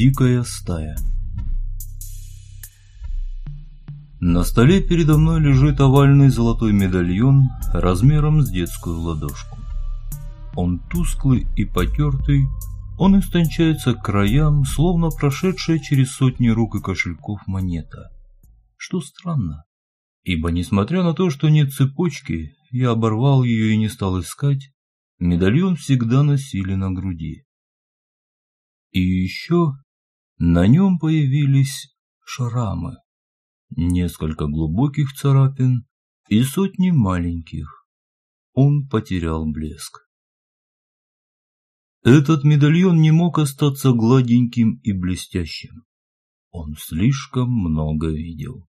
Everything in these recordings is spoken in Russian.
Дикая стая. На столе передо мной лежит овальный золотой медальон размером с детскую ладошку. Он тусклый и потертый, он истончается к краям, словно прошедшая через сотни рук и кошельков монета. Что странно, ибо несмотря на то, что нет цепочки, я оборвал ее и не стал искать, медальон всегда носили на груди. И еще на нем появились шрамы, несколько глубоких царапин и сотни маленьких. Он потерял блеск. Этот медальон не мог остаться гладеньким и блестящим. Он слишком много видел.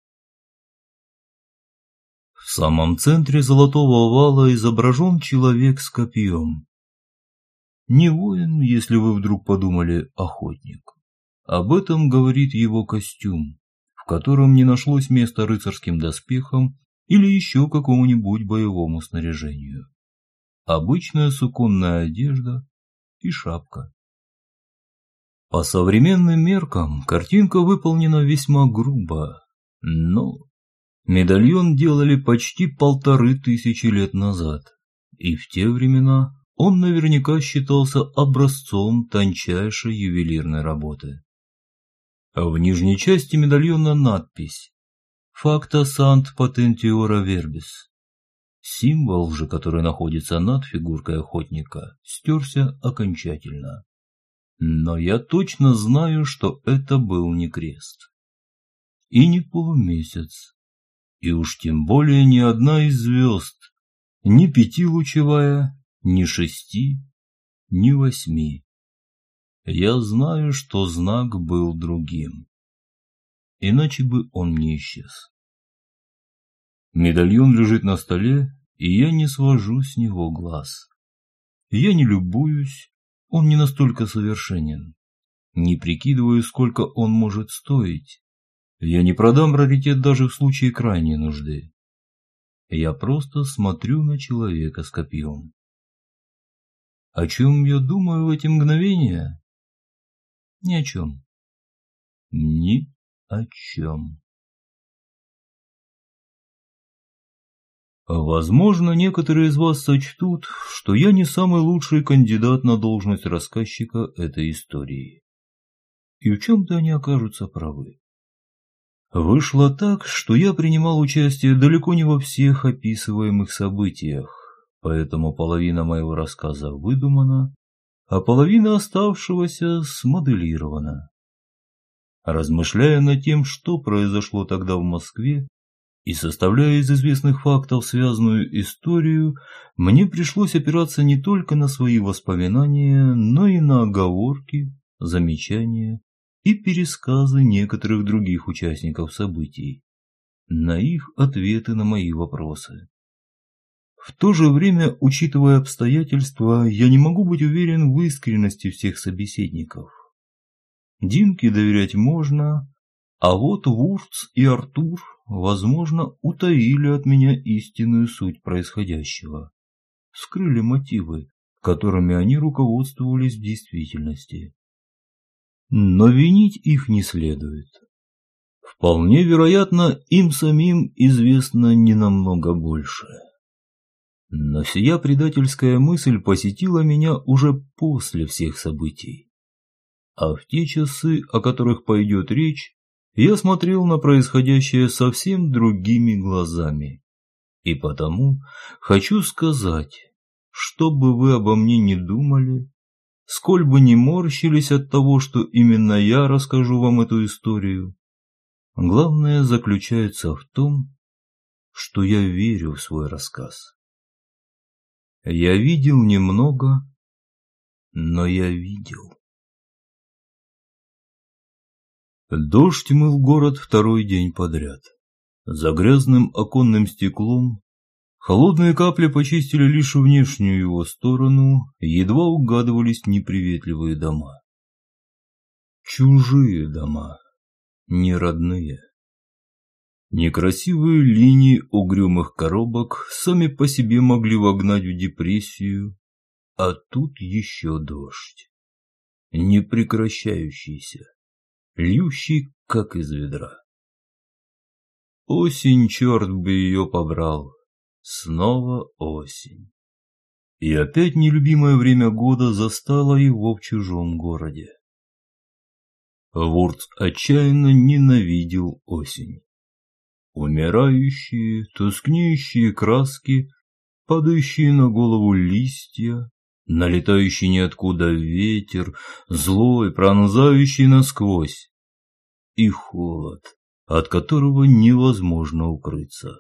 В самом центре золотого овала изображен человек с копьем. Не воин, если вы вдруг подумали, охотник. Об этом говорит его костюм, в котором не нашлось места рыцарским доспехам или еще какому-нибудь боевому снаряжению. Обычная суконная одежда и шапка. По современным меркам картинка выполнена весьма грубо, но медальон делали почти 1500 лет назад, и в те времена он наверняка считался образцом тончайшей ювелирной работы. В нижней части медальона надпись «Facta sant potentiora verbis». Символ же, который находится над фигуркой охотника, стерся окончательно. Но я точно знаю, что это был не крест. И не полумесяц. И уж тем более ни одна из звезд, ни пятилучевая, ни 6, ни 8. Я знаю, что знак был другим. Иначе бы он не исчез. Медальон лежит на столе, и я не свожу с него глаз. Я не любуюсь, он не настолько совершенен. Не прикидываю, сколько он может стоить. Я не продам раритет даже в случае крайней нужды. Я просто смотрю на человека с копьем. О чем я думаю в эти мгновения? Ни о чем. Ни о чем. Возможно, некоторые из вас сочтут, что я не самый лучший кандидат на должность рассказчика этой истории. И в чем-то они окажутся правы. Вышло так, что я принимал участие далеко не во всех описываемых событиях, поэтому половина моего рассказа выдумана, а половина оставшегося смоделирована. Размышляя над тем, что произошло тогда в Москве, и составляя из известных фактов связанную историю, мне пришлось опираться не только на свои воспоминания, но и на оговорки, замечания и пересказы некоторых других участников событий, на их ответы на мои вопросы. В то же время, учитывая обстоятельства, я не могу быть уверен в искренности всех собеседников. Динке доверять можно, а вот Вурц и Артур, возможно, утаили от меня истинную суть происходящего, скрыли мотивы, которыми они руководствовались в действительности. Но винить их не следует. Вполне вероятно, им самим известно не намного больше. Но сия предательская мысль посетила меня уже после всех событий. А в те часы, о которых пойдет речь, я смотрел на происходящее совсем другими глазами. И потому хочу сказать, что бы вы обо мне ни думали, сколь бы ни морщились от того, что именно я расскажу вам эту историю, главное заключается в том, что я верю в свой рассказ. Я видел немного, но я видел. Дождь мыл город второй день подряд. За грязным оконным стеклом холодные капли почистили лишь внешнюю его сторону, едва угадывались неприветливые дома. Чужие дома, не родные. Некрасивые линии угрюмых коробок сами по себе могли вогнать в депрессию, а тут еще дождь, непрекращающийся. льющий, как из ведра. Осень, черт бы ее побрал, снова осень. И опять нелюбимое время года застало его в чужом городе. Вурц отчаянно ненавидел осень. Умирающие, тускнеющие краски, падающие на голову листья, налетающий ниоткуда ветер, злой, пронзающий насквозь, и холод, от которого невозможно укрыться.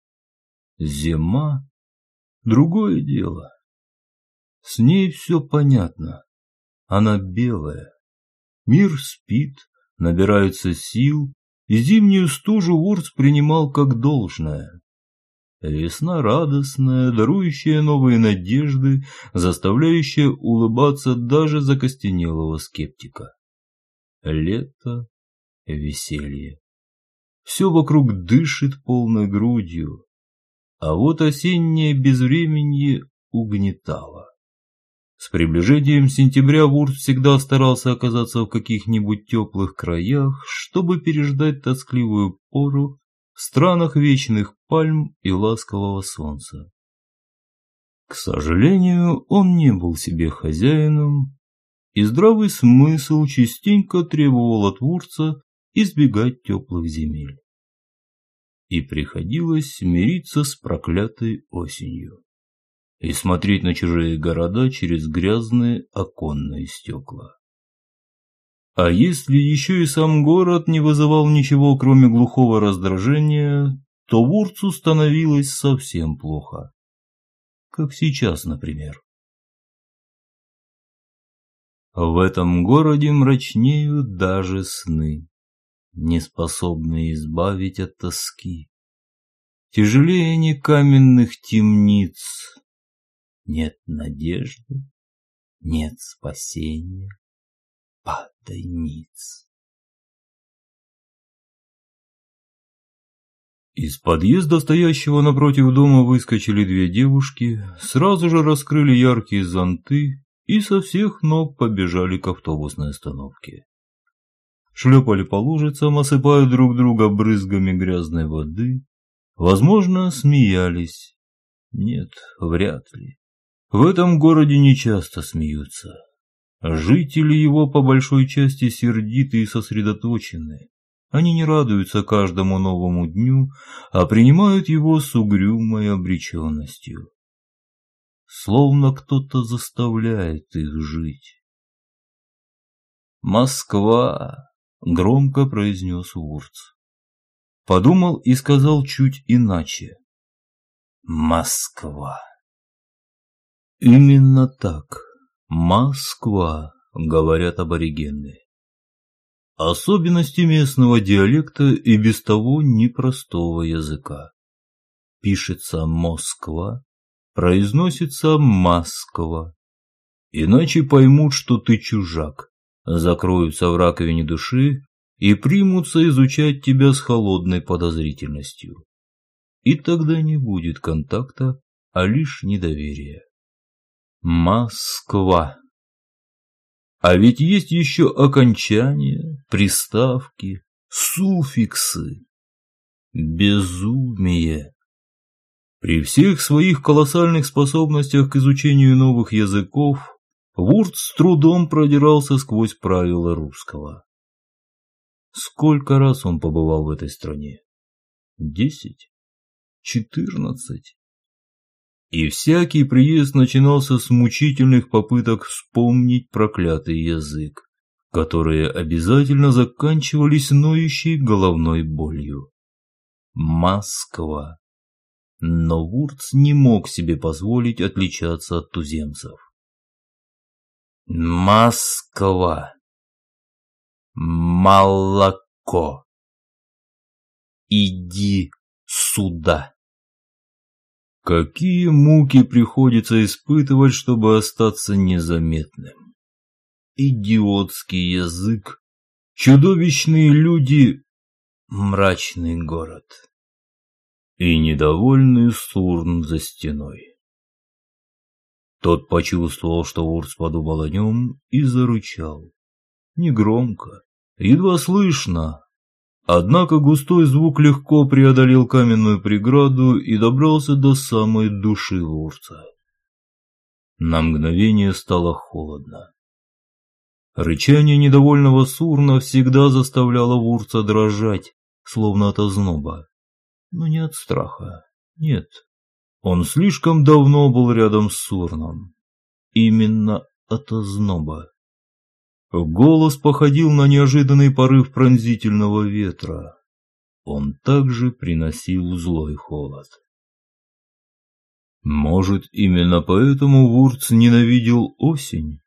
Зима — другое дело. С ней все понятно. Она белая. Мир спит, набирается сил, и зимнюю стужу Вурц принимал как должное. Весна радостная, дарующая новые надежды, заставляющая улыбаться даже закостенелого скептика. Лето, веселье. Все вокруг дышит полной грудью, а вот осеннее безвременье угнетало. С приближением сентября Вурц всегда старался оказаться в каких-нибудь теплых краях, чтобы переждать тоскливую пору в странах вечных пальм и ласкового солнца. К сожалению, он не был себе хозяином, и здравый смысл частенько требовал от Вурца избегать теплых земель. И приходилось смириться с проклятой осенью и смотреть на чужие города через грязные оконные стекла. А если еще и сам город не вызывал ничего, кроме глухого раздражения, то Вурцу становилось совсем плохо. Как сейчас, например. В этом городе мрачнеют даже сны, не способные избавить от тоски. Тяжелее они каменных темниц. Нет надежды, нет спасения, падай ниц. Из подъезда, стоящего напротив дома, выскочили две девушки, сразу же раскрыли яркие зонты и со всех ног побежали к автобусной остановке. Шлепали по лужицам, осыпая друг друга брызгами грязной воды. Возможно, смеялись. Нет, вряд ли. В этом городе нечасто смеются. Жители его по большой части сердиты и сосредоточены. Они не радуются каждому новому дню, а принимают его с угрюмой обреченностью. Словно кто-то заставляет их жить. «Москва!» — громко произнес Вурц. Подумал и сказал чуть иначе. «Москва!» Именно так. Москва, говорят аборигены. Особенности местного диалекта и без того непростого языка. Пишется Москва, произносится Москва. Иначе поймут, что ты чужак, закроются в раковине души и примутся изучать тебя с холодной подозрительностью. И тогда не будет контакта, а лишь недоверие. Москва. А ведь есть еще окончания, приставки, суффиксы. Безумие. При всех своих колоссальных способностях к изучению новых языков Вурц с трудом продирался сквозь правила русского. Сколько раз он побывал в этой стране? 10? 14? И всякий приезд начинался с мучительных попыток вспомнить проклятый язык, которые обязательно заканчивались ноющей головной болью. Москва. Но Вурц не мог себе позволить отличаться от туземцев. Москва. Молоко. Иди сюда. Какие муки приходится испытывать, чтобы остаться незаметным. Идиотский язык, чудовищные люди, мрачный город. И недовольный Сурн за стеной. Тот почувствовал, что Вурц подумал о нем, и зарычал. Негромко, едва слышно. Однако густой звук легко преодолел каменную преграду и добрался до самой души Вурца. На мгновение стало холодно. Рычание недовольного Сурна всегда заставляло Вурца дрожать, словно от озноба. Но не от страха, нет. Он слишком давно был рядом с Сурном. Именно от озноба. Голос походил на неожиданный порыв пронзительного ветра. Он также приносил злой холод. Может, именно поэтому Вурц ненавидел осень?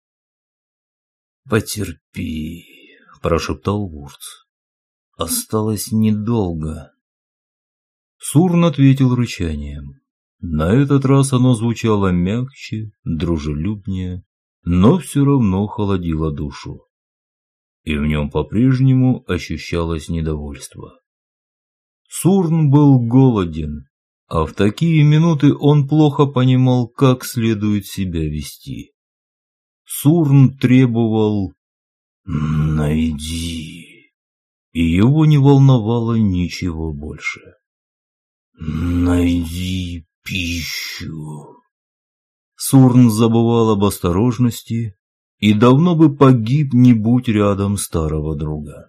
«Потерпи», – прошептал Вурц. «Осталось недолго». Сурн ответил рычанием. На этот раз оно звучало мягче, дружелюбнее, но все равно холодило душу. И в нем по-прежнему ощущалось недовольство. Сурн был голоден, а в такие минуты он плохо понимал, как следует себя вести. Сурн требовал «найди», и его не волновало ничего больше. «Найди пищу». Сурн забывал об осторожности и давно бы погиб, не будь рядом старого друга.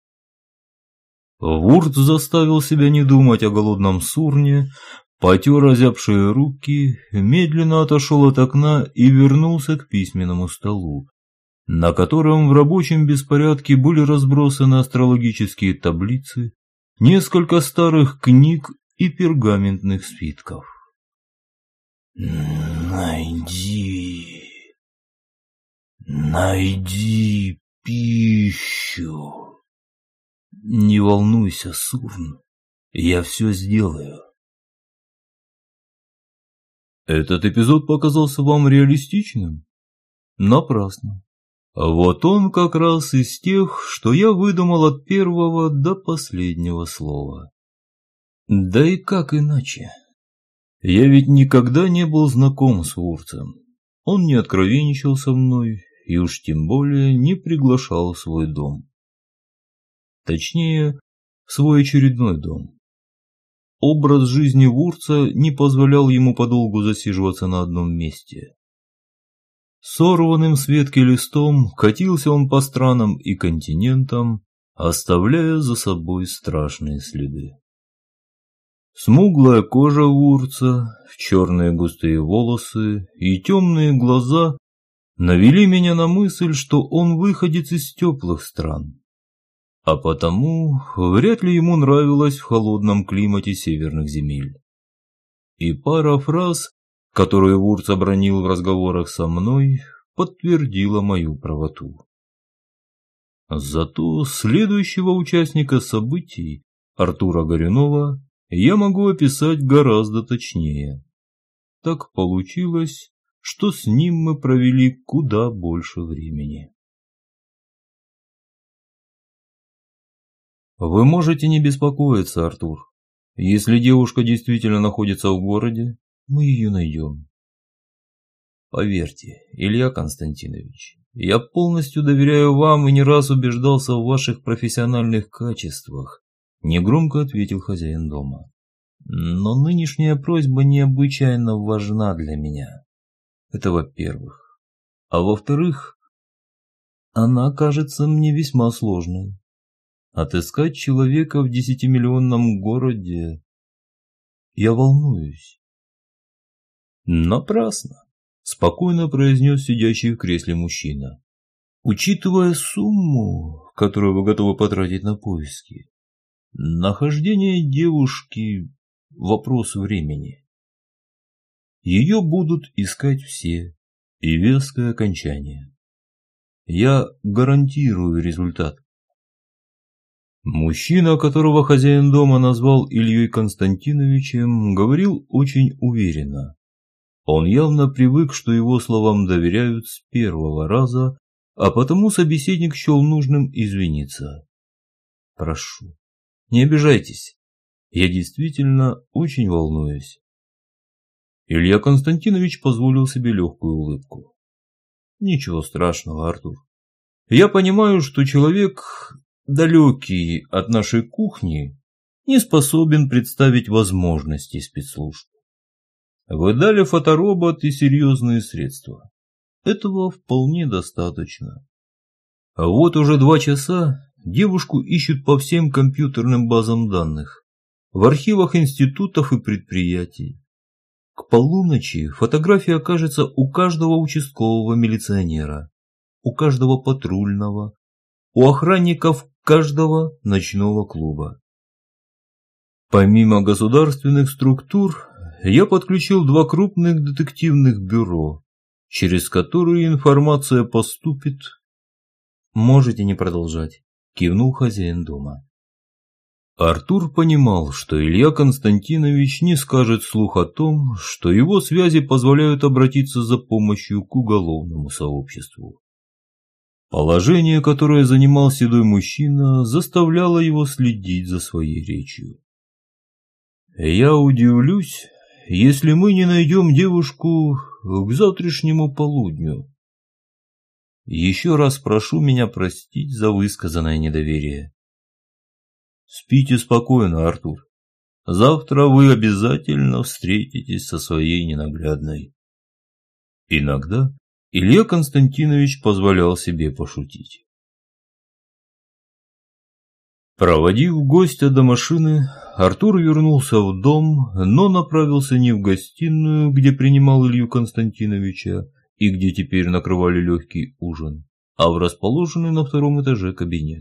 Вурц заставил себя не думать о голодном Сурне, потер озябшие руки, медленно отошел от окна и вернулся к письменному столу, на котором в рабочем беспорядке были разбросаны астрологические таблицы, несколько старых книг и пергаментных свитков. Найди пищу. Не волнуйся, Сурн, я все сделаю. Этот эпизод показался вам реалистичным? Напрасно. Вот он как раз из тех, что я выдумал от первого до последнего слова. Да и как иначе? Я ведь никогда не был знаком с Вурцем. Он не откровенничал со мной и уж тем более не приглашал в свой дом. Точнее, в свой очередной дом. Образ жизни Вурца не позволял ему подолгу засиживаться на одном месте. Сорванным с ветки листом катился он по странам и континентам, оставляя за собой страшные следы. Смуглая кожа Вурца, черные густые волосы и темные глаза навели меня на мысль, что он выходец из теплых стран, а потому вряд ли ему нравилось в холодном климате северных земель. И пара фраз, которые Вурц обронил в разговорах со мной, подтвердила мою правоту. Зато следующего участника событий, Артура Горюнова, я могу описать гораздо точнее. Так получилось, что с ним мы провели куда больше времени. Вы можете не беспокоиться, Артур. Если девушка действительно находится в городе, мы ее найдем. Поверьте, Илья Константинович, я полностью доверяю вам и не раз убеждался в ваших профессиональных качествах, негромко ответил хозяин дома. Но нынешняя просьба необычайно важна для меня. Это во-первых. А во-вторых, она кажется мне весьма сложной. Отыскать человека в 10-миллионном городе... Я волнуюсь. Напрасно, спокойно произнес сидящий в кресле мужчина. Учитывая сумму, которую вы готовы потратить на поиски, нахождение девушки – вопрос времени. Ее будут искать все, и веское окончание. Я гарантирую результат. Мужчина, которого хозяин дома назвал Ильей Константиновичем, говорил очень уверенно. Он явно привык, что его словам доверяют с первого раза, а потому собеседник счел нужным извиниться. Прошу, не обижайтесь, я действительно очень волнуюсь. Илья Константинович позволил себе легкую улыбку. Ничего страшного, Артур. Я понимаю, что человек, далекий от нашей кухни, не способен представить возможности спецслужб. Вы дали фоторобот и серьезные средства. Этого вполне достаточно. А вот уже 2 часа девушку ищут по всем компьютерным базам данных, в архивах институтов и предприятий. К полуночи фотография окажется у каждого участкового милиционера, у каждого патрульного, у охранников каждого ночного клуба. Помимо государственных структур, я подключил 2 крупных детективных бюро, через которые информация поступит. «Можете не продолжать», – кивнул хозяин дома. Артур понимал, что Илья Константинович не скажет вслух о том, что его связи позволяют обратиться за помощью к уголовному сообществу. Положение, которое занимал седой мужчина, заставляло его следить за своей речью. «Я удивлюсь, если мы не найдем девушку к завтрашнему полудню. Еще раз прошу меня простить за высказанное недоверие. Спите спокойно, Артур. Завтра вы обязательно встретитесь со своей ненаглядной». Иногда Илья Константинович позволял себе пошутить. Проводив гостя до машины, Артур вернулся в дом, но направился не в гостиную, где принимал Илью Константиновича и где теперь накрывали легкий ужин, а в расположенный на 2-м этаже кабинет.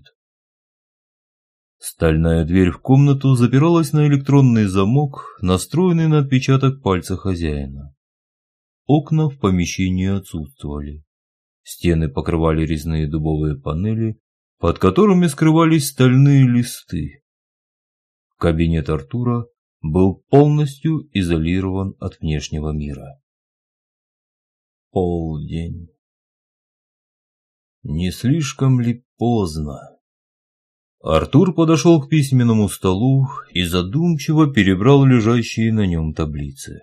Стальная дверь в комнату запиралась на электронный замок, настроенный на отпечаток пальца хозяина. Окна в помещении отсутствовали. Стены покрывали резные дубовые панели, под которыми скрывались стальные листы. Кабинет Артура был полностью изолирован от внешнего мира. Полдень. Не слишком ли поздно? Артур подошел к письменному столу и задумчиво перебрал лежащие на нем таблицы.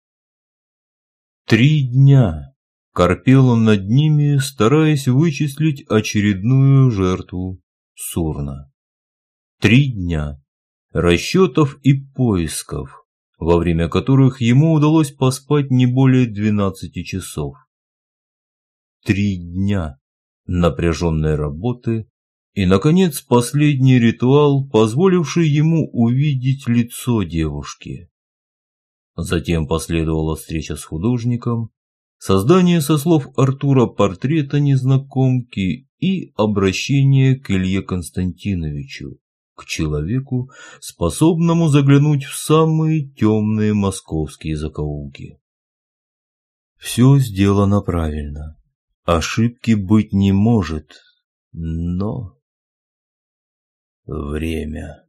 3 дня корпел он над ними, стараясь вычислить очередную жертву Сурна. 3 дня расчетов и поисков, во время которых ему удалось поспать не более 12 часов. 3 дня напряженной работы и, наконец, последний ритуал, позволивший ему увидеть лицо девушки. Затем последовала встреча с художником, создание со слов Артура портрета незнакомки и обращение к Илье Константиновичу, к человеку, способному заглянуть в самые темные московские закоулки. Все сделано правильно. Ошибки быть не может, но... Время.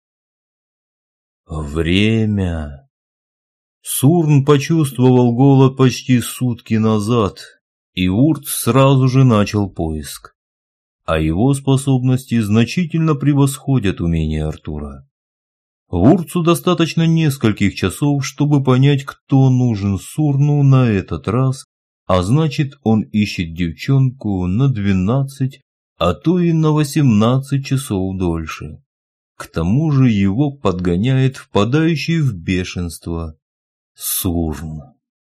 Сурн почувствовал голод почти сутки назад, и Урт сразу же начал поиск. А его способности значительно превосходят умения Артура. Уртсу достаточно нескольких часов, чтобы понять, кто нужен Сурну на этот раз, а значит, он ищет девчонку на 12, а то и на 18 часов дольше. К тому же его подгоняет впадающий в бешенство Сурн.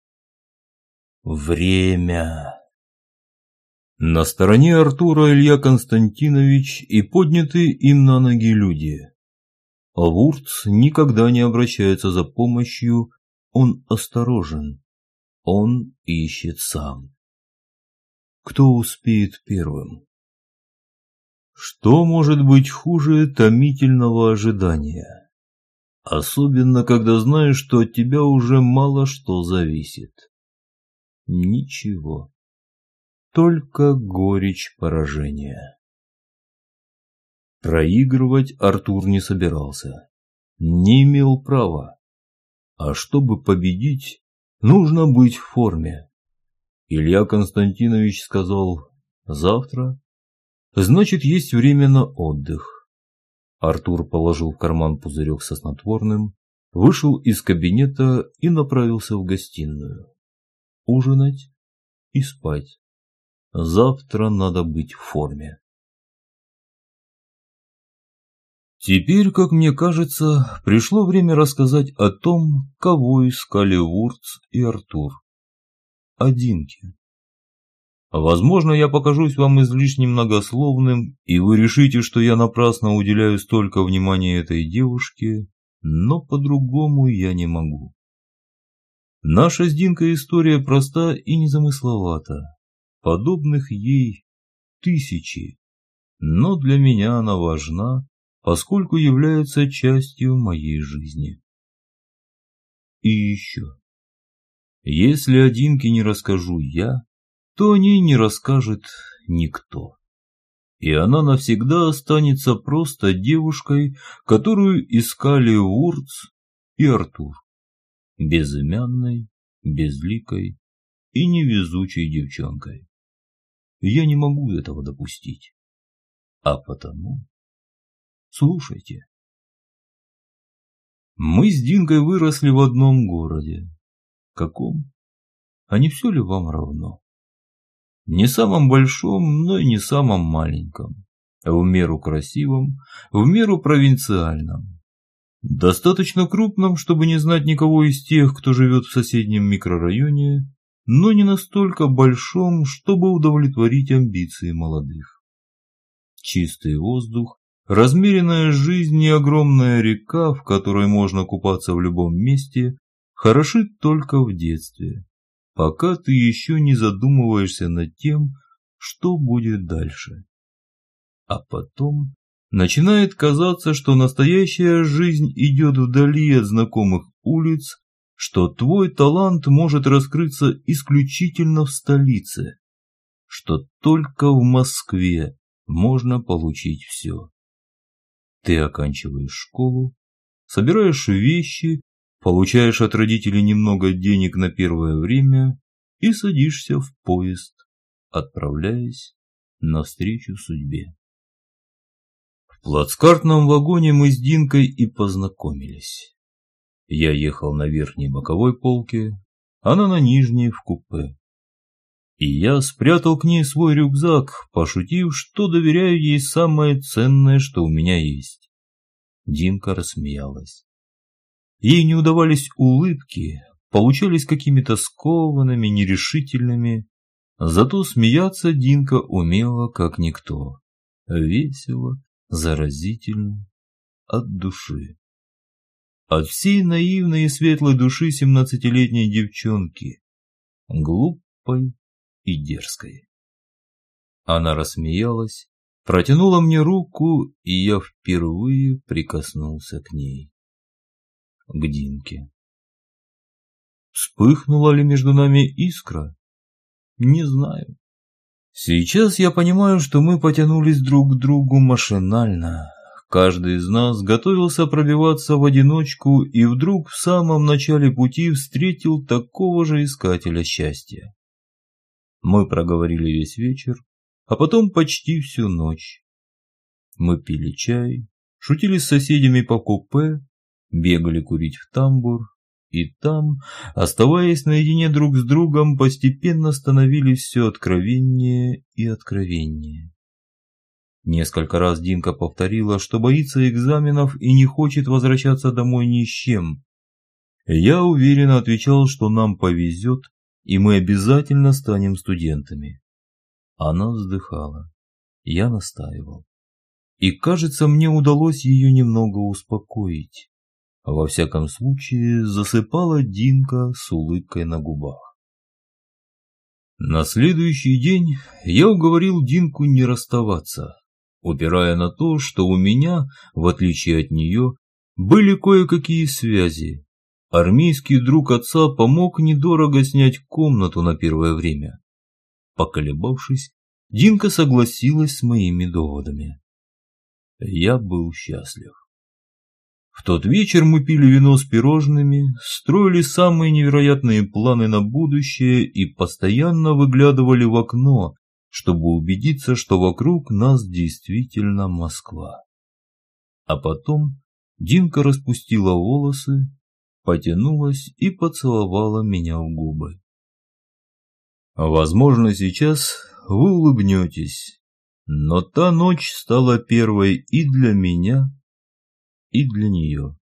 Время. На стороне Артура Илья Константинович и поднятые им на ноги люди. Уртс никогда не обращается за помощью, он осторожен, он ищет сам. Кто успеет первым? Что может быть хуже томительного ожидания? Особенно, когда знаешь, что от тебя уже мало что зависит. Ничего. Только горечь поражения. Проигрывать Артур не собирался. Не имел права. А чтобы победить, нужно быть в форме. Илья Константинович сказал: завтра. Значит, есть время на отдых. Артур положил в карман пузырек со снотворным, вышел из кабинета и направился в гостиную. Ужинать и спать. Завтра надо быть в форме. Теперь, как мне кажется, пришло время рассказать о том, кого искали Вурц и Артур. О Динке. Возможно, я покажусь вам излишне многословным, и вы решите, что я напрасно уделяю столько внимания этой девушке, но по-другому я не могу. Наша с Динкой история проста и незамысловата. Подобных ей тысячи, но для меня она важна, поскольку является частью моей жизни. И еще. Если о Динке не расскажу я, то о ней не расскажет никто. И она навсегда останется просто девушкой, которую искали Вурц и Артур. Безымянной, безликой и невезучей девчонкой. Я не могу этого допустить. А потому... Слушайте. Мы с Динкой выросли в одном городе. Каком? А не все ли вам равно? Не самом большом, но и не самом маленьком. В меру красивом, в меру провинциальном. Достаточно крупном, чтобы не знать никого из тех, кто живет в соседнем микрорайоне, но не настолько большом, чтобы удовлетворить амбиции молодых. Чистый воздух, размеренная жизнь и огромная река, в которой можно купаться в любом месте, хороши только в детстве, пока ты еще не задумываешься над тем, что будет дальше. А потом начинает казаться, что настоящая жизнь идет вдали от знакомых улиц, что твой талант может раскрыться исключительно в столице, что только в Москве можно получить все. Ты оканчиваешь школу, собираешь вещи, получаешь от родителей немного денег на первое время и садишься в поезд, отправляясь навстречу судьбе. В плацкартном вагоне мы с Динкой и познакомились. Я ехал на верхней боковой полке, она на нижней в купе. И я спрятал к ней свой рюкзак, пошутив, что доверяю ей самое ценное, что у меня есть. Динка рассмеялась. Ей не удавались улыбки, получались какими-то скованными, нерешительными. Зато смеяться Динка умела как никто. Весело, заразительно, от души. От всей наивной и светлой души 17-летней девчонки, глупой и дерзкой. Она рассмеялась, протянула мне руку, и я впервые прикоснулся к ней. К Динке. Вспыхнула ли между нами искра? Не знаю. Сейчас я понимаю, что мы потянулись друг к другу машинально. Каждый из нас готовился пробиваться в одиночку и вдруг в самом начале пути встретил такого же искателя счастья. Мы проговорили весь вечер, а потом почти всю ночь. Мы пили чай, шутили с соседями по купе, бегали курить в тамбур, и там, оставаясь наедине друг с другом, постепенно становились все откровеннее и откровеннее. Несколько раз Динка повторила, что боится экзаменов и не хочет возвращаться домой ни с чем. Я уверенно отвечал, что нам повезет, и мы обязательно станем студентами. Она вздыхала. Я настаивал. И, кажется, мне удалось ее немного успокоить. Во всяком случае, засыпала Динка с улыбкой на губах. На следующий день я уговорил Динку не расставаться, упирая на то, что у меня, в отличие от нее, были кое-какие связи. Армейский друг отца помог недорого снять комнату на первое время. Поколебавшись, Динка согласилась с моими доводами. Я был счастлив. В тот вечер мы пили вино с пирожными, строили самые невероятные планы на будущее и постоянно выглядывали в окно, чтобы убедиться, что вокруг нас действительно Москва. А потом Динка распустила волосы, потянулась и поцеловала меня в губы. Возможно, сейчас вы улыбнетесь, но та ночь стала первой и для меня, и для нее.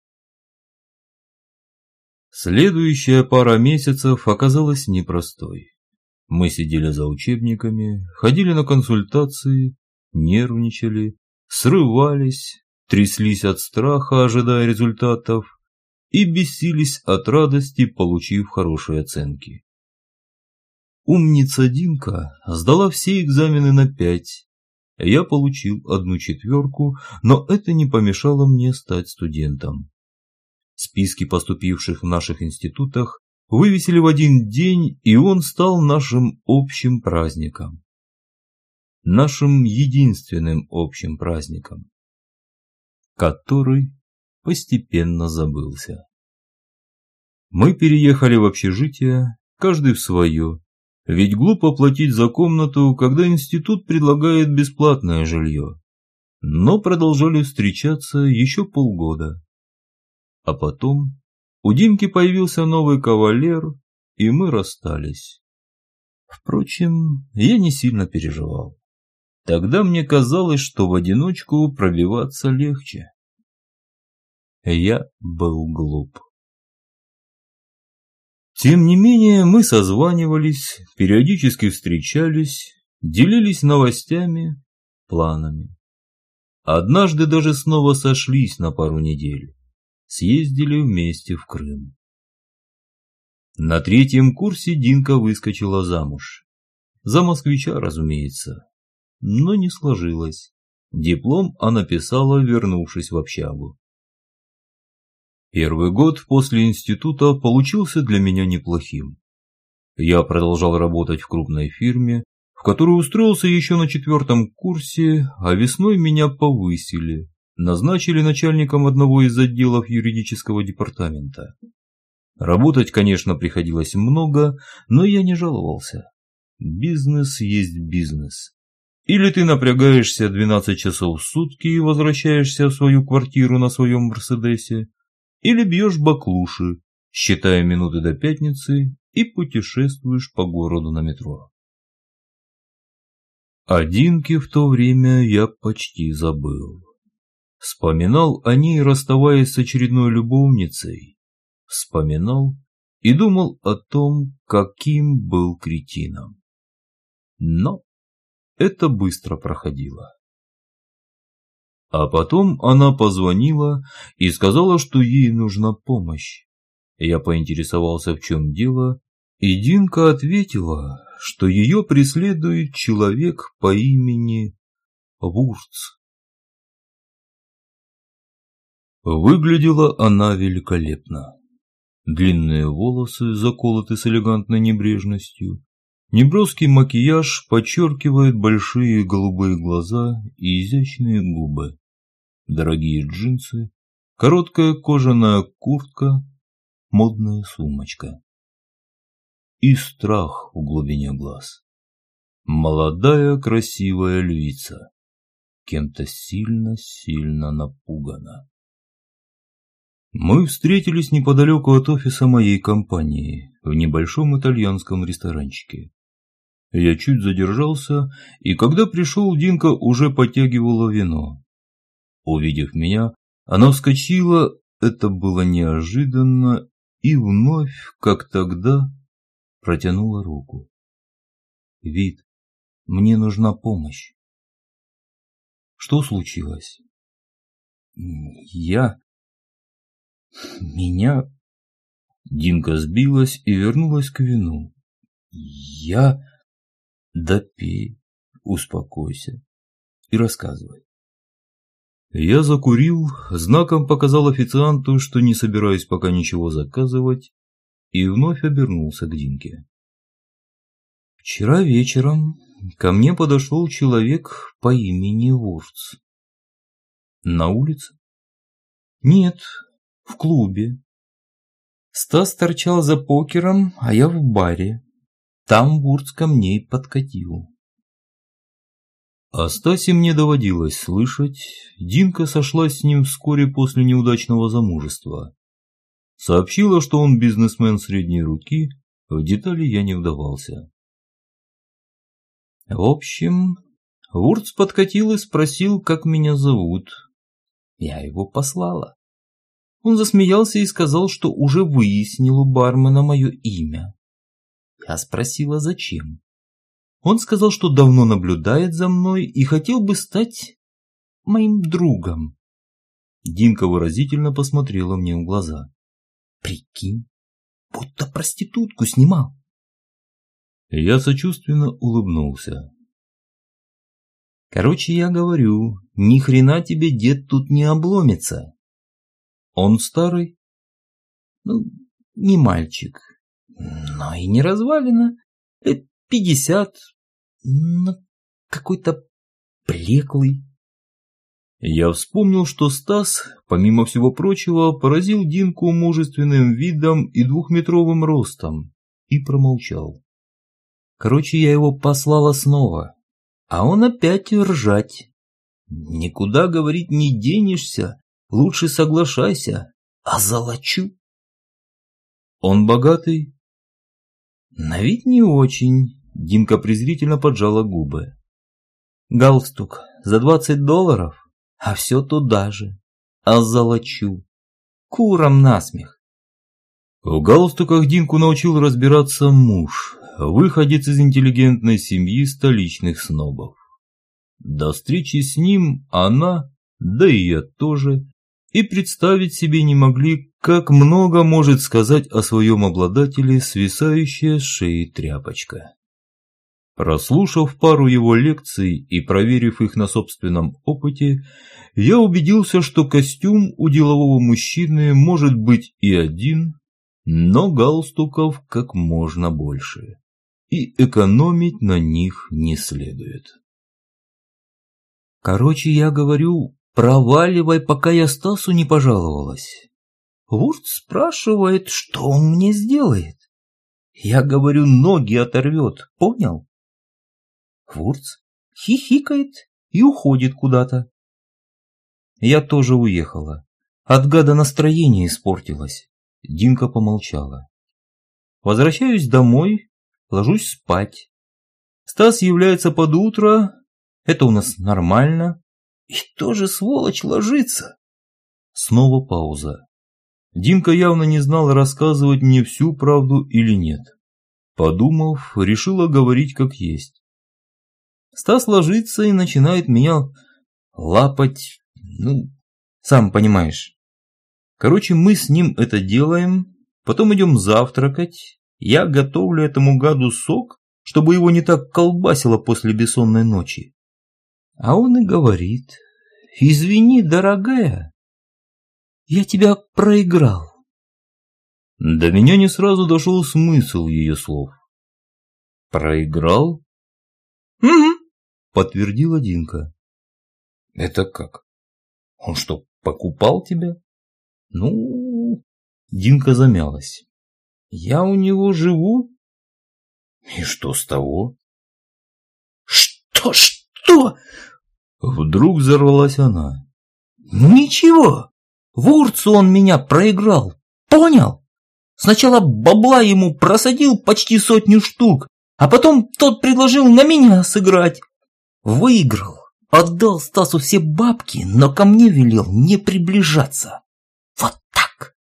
Следующая пара месяцев оказалась непростой. Мы сидели за учебниками, ходили на консультации, нервничали, срывались, тряслись от страха, ожидая результатов, и бесились от радости, получив хорошие оценки. Умница Динка сдала все экзамены на 5. Я получил 1/4, но это не помешало мне стать студентом. Списки поступивших в наших институтах вывесили в один день, и он стал нашим общим праздником. Нашим единственным общим праздником, который постепенно забылся. Мы переехали в общежитие, каждый в свое, ведь глупо платить за комнату, когда институт предлагает бесплатное жилье. Но продолжали встречаться еще полгода. А потом у Димки появился новый кавалер, и мы расстались. Впрочем, я не сильно переживал. Тогда мне казалось, что в одиночку пробиваться легче. Я был глуп. Тем не менее, мы созванивались, периодически встречались, делились новостями, планами. Однажды даже снова сошлись на пару недель. Съездили вместе в Крым. На 3-м курсе Динка выскочила замуж. За москвича, разумеется. Но не сложилось. Диплом она писала, вернувшись в общагу. Первый год после института получился для меня неплохим. Я продолжал работать в крупной фирме, в которую устроился еще на 4-м курсе, а весной меня повысили. Назначили начальником одного из отделов юридического департамента. Работать, конечно, приходилось много, но я не жаловался. Бизнес есть бизнес. Или ты напрягаешься 12 часов в сутки и возвращаешься в свою квартиру на своем Мерседесе, или бьешь баклуши, считая минуты до пятницы, и путешествуешь по городу на метро. О Динке в то время я почти забыл. Вспоминал о ней, расставаясь с очередной любовницей. Вспоминал и думал о том, каким был кретином. Но это быстро проходило. А потом она позвонила и сказала, что ей нужна помощь. Я поинтересовался, в чем дело, и Динка ответила, что ее преследует человек по имени Вурц. Выглядела она великолепно. Длинные волосы заколоты с элегантной небрежностью. Неброский макияж подчеркивает большие голубые глаза и изящные губы. Дорогие джинсы, короткая кожаная куртка, модная сумочка. И страх в глубине глаз. Молодая красивая львица, кем-то сильно напугана. Мы встретились неподалеку от офиса моей компании, в небольшом итальянском ресторанчике. Я чуть задержался, и когда пришел, Динка уже подтягивала вино. Увидев меня, она вскочила, это было неожиданно, и вновь, как тогда, протянула руку. «Вит, мне нужна помощь». «Что случилось?» Меня...» Динка сбилась и вернулась к вину. «Да пей, успокойся и рассказывай». Я закурил, знаком показал официанту, что не собираюсь пока ничего заказывать, и вновь обернулся к Динке. «Вчера вечером ко мне подошел человек по имени Вурц». «На улице?» «Нет, в клубе. Стас торчал за покером, а я в баре. Там Вурц ко мне и подкатил». О Стасе мне доводилось слышать. Динка сошлась с ним вскоре после неудачного замужества. Сообщила, что он бизнесмен средней руки, в детали я не вдавался. В общем, Вурц подкатил и спросил, как меня зовут. Я его послала. Он засмеялся и сказал, что уже выяснил у бармена мое имя. Я спросила, зачем. Он сказал, что давно наблюдает за мной и хотел бы стать моим другом. Динка выразительно посмотрела мне в глаза. Прикинь, будто проститутку снимал. Я сочувственно улыбнулся. Короче, я говорю, ни хрена тебе дед тут не обломится. Он старый? Ну, не мальчик, но и не развалина. 50, но какой-то блеклый. Я вспомнил, что Стас, помимо всего прочего, поразил Динку мужественным видом и 2-метровым ростом, и промолчал. Короче, я его послала снова, а он опять ржать. Никуда, говорит, не денешься, лучше соглашайся, озолочу. Он богатый? На вид не очень. Динка презрительно поджала губы. Галстук за $20, а все туда же. Озолочу. Курам насмех. В галстуках Динку научил разбираться муж, выходец из интеллигентной семьи столичных снобов. До встречи с ним она, да и я тоже, и представить себе не могли, как много может сказать о своем обладателе свисающая с шеи тряпочка. Прослушав пару его лекций и проверив их на собственном опыте, я убедился, что костюм у делового мужчины может быть и один, но галстуков как можно больше, и экономить на них не следует. Короче, я говорю, проваливай, пока я Стасу не пожаловалась. Вурц спрашивает, что он мне сделает. Я говорю, ноги оторвет, понял? Вурц хихикает и уходит куда-то. Я тоже уехала. От гада настроение испортилось. Динка помолчала. Возвращаюсь домой, ложусь спать. Стас является под утро, это у нас нормально. И тоже сволочь ложится. Снова пауза. Динка явно не знала, рассказывать мне всю правду или нет. Подумав, решила говорить как есть. Стас ложится и начинает меня лапать, сам понимаешь. Короче, мы с ним это делаем, потом идем завтракать. Я готовлю этому гаду сок, чтобы его не так колбасило после бессонной ночи. А он и говорит: извини, дорогая, я тебя проиграл. До меня не сразу дошел смысл ее слов. Проиграл? Угу, подтвердила Динка. Это как? Он что, покупал тебя? Динка замялась. Я у него живу? И что с того? Что? Вдруг взорвалась она. Ничего, Вурцу он меня проиграл, понял? Сначала бабла ему просадил почти 100 штук, а потом тот предложил на меня сыграть. Выиграл, отдал Стасу все бабки, но ко мне велел не приближаться. Вот так.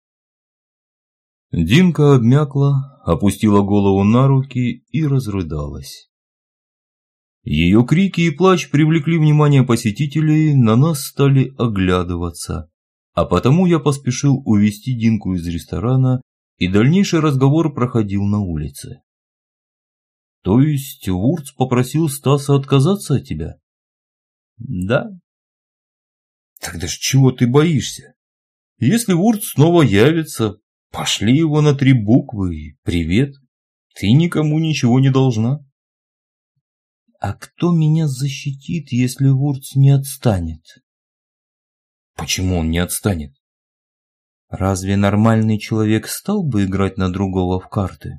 Динка обмякла, опустила голову на руки и разрыдалась. Ее крики и плач привлекли внимание посетителей, на нас стали оглядываться, а потому я поспешил увести Динку из ресторана, и дальнейший разговор проходил на улице. То есть Вурц попросил Стаса отказаться от тебя? Да. Тогда ж чего ты боишься? Если Вурц снова явится, пошли его на 3 буквы и привет. Ты никому ничего не должна. А кто меня защитит, если Вурц не отстанет? Почему он не отстанет? Разве нормальный человек стал бы играть на другого в карты?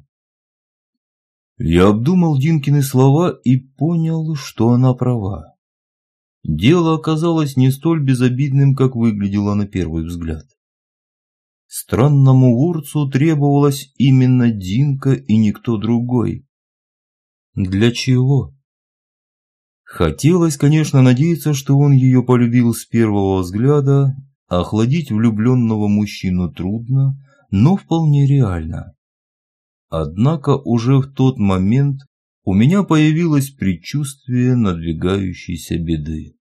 Я обдумал Динкины слова и понял, что она права. Дело оказалось не столь безобидным, как выглядело на первый взгляд. Странному Вурцу требовалась именно Динка и никто другой. Для чего? Хотелось, конечно, надеяться, что он ее полюбил с первого взгляда. Охладить влюбленного мужчину трудно, но вполне реально. Однако уже в тот момент у меня появилось предчувствие надвигающейся беды.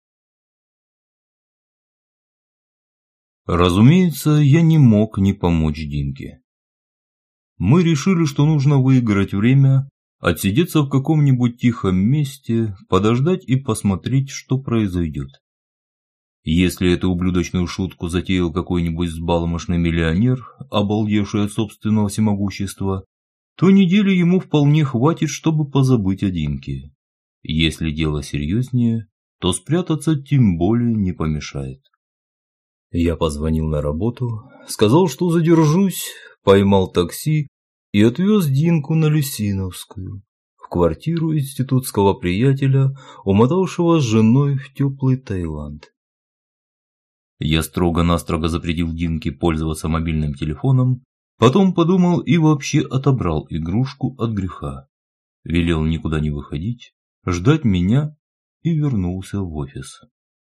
Разумеется, я не мог не помочь Динке. Мы решили, что нужно выиграть время, отсидеться в каком-нибудь тихом месте, подождать и посмотреть, что произойдет. Если эту ублюдочную шутку затеял какой-нибудь взбалмошный миллионер, обалдевший от собственного всемогущества, то недели ему вполне хватит, чтобы позабыть о Динке. Если дело серьезнее, то спрятаться тем более не помешает. Я позвонил на работу, сказал, что задержусь, поймал такси и отвез Динку на Люсиновскую, в квартиру институтского приятеля, умотавшего с женой в теплый Таиланд. Я строго-настрого запретил Динке пользоваться мобильным телефоном, потом подумал и вообще отобрал игрушку от греха. Велел никуда не выходить, ждать меня и вернулся в офис.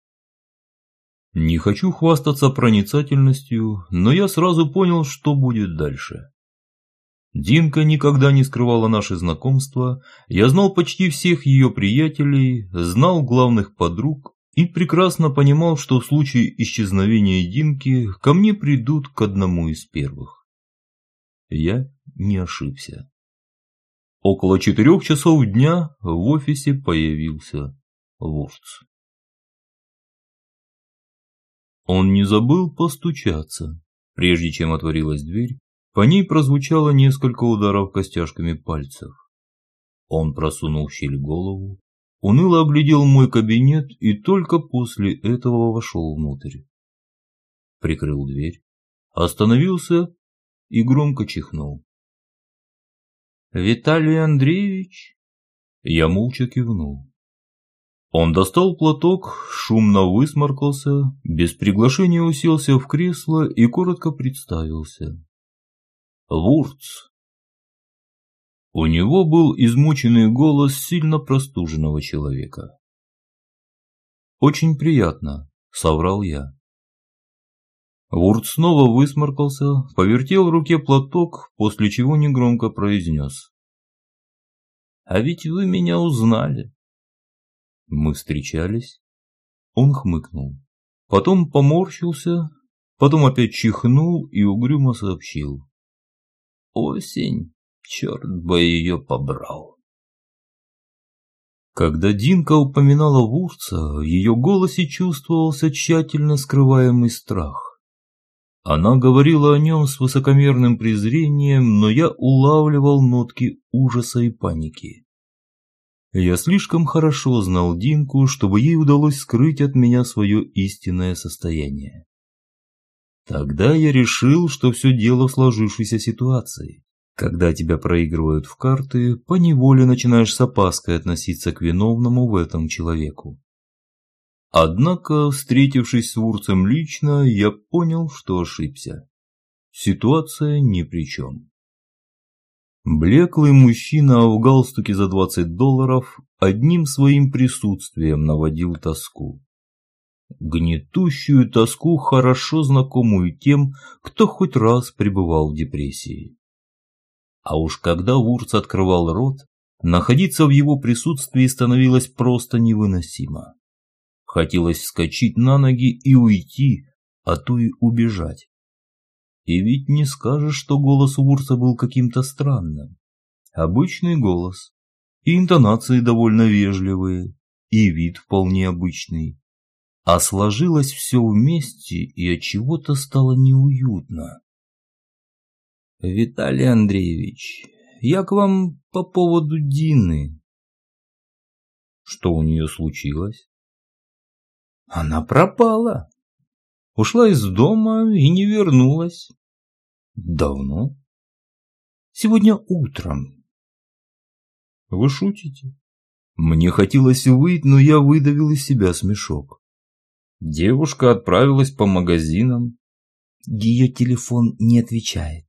Не хочу хвастаться проницательностью, но я сразу понял, что будет дальше. Динка никогда не скрывала наши знакомства, я знал почти всех ее приятелей, знал главных подруг и прекрасно понимал, что в случае исчезновения Динки ко мне придут к одному из первых. Я не ошибся. Около 4 часов дня в офисе появился Вурц. Он не забыл постучаться. Прежде чем отворилась дверь, по ней прозвучало несколько ударов костяшками пальцев. Он просунул в щель голову, уныло оглядел мой кабинет и только после этого вошел внутрь. Прикрыл дверь, остановился и громко чихнул. «Виталий Андреевич?» Я молча кивнул. Он достал платок, шумно высморкался, без приглашения уселся в кресло и коротко представился. Вурц. У него был измученный голос сильно простуженного человека. «Очень приятно», — соврал я. Вурц снова высморкался, повертел в руке платок, после чего негромко произнес. «А ведь вы меня узнали». Мы встречались. Он хмыкнул. Потом поморщился, потом опять чихнул и угрюмо сообщил. «Осень, черт бы ее побрал». Когда Динка упоминала Вурца, в ее голосе чувствовался тщательно скрываемый страх. Она говорила о нем с высокомерным презрением, но я улавливал нотки ужаса и паники. Я слишком хорошо знал Динку, чтобы ей удалось скрыть от меня свое истинное состояние. Тогда я решил, что все дело в сложившейся ситуации. Когда тебя проигрывают в карты, поневоле начинаешь с опаской относиться к виновному в этом человеку. Однако, встретившись с Вурцем лично, я понял, что ошибся. Ситуация ни при чем. Блеклый мужчина в галстуке за $20 одним своим присутствием наводил тоску. Гнетущую тоску, хорошо знакомую тем, кто хоть раз пребывал в депрессии. А уж когда Вурц открывал рот, находиться в его присутствии становилось просто невыносимо. Хотелось вскочить на ноги и уйти, а то и убежать. И ведь не скажешь, что голос у Вурца был каким-то странным. Обычный голос, и интонации довольно вежливые, и вид вполне обычный. А сложилось все вместе, и от чего-то стало неуютно. «Виталий Андреевич, я к вам по поводу Дины». «Что у нее случилось?» «Она пропала. Ушла из дома и не вернулась». «Давно?» «Сегодня утром». «Вы шутите?» Мне хотелось выйти, но я выдавил из себя смешок. Девушка отправилась по магазинам. Ее телефон не отвечает.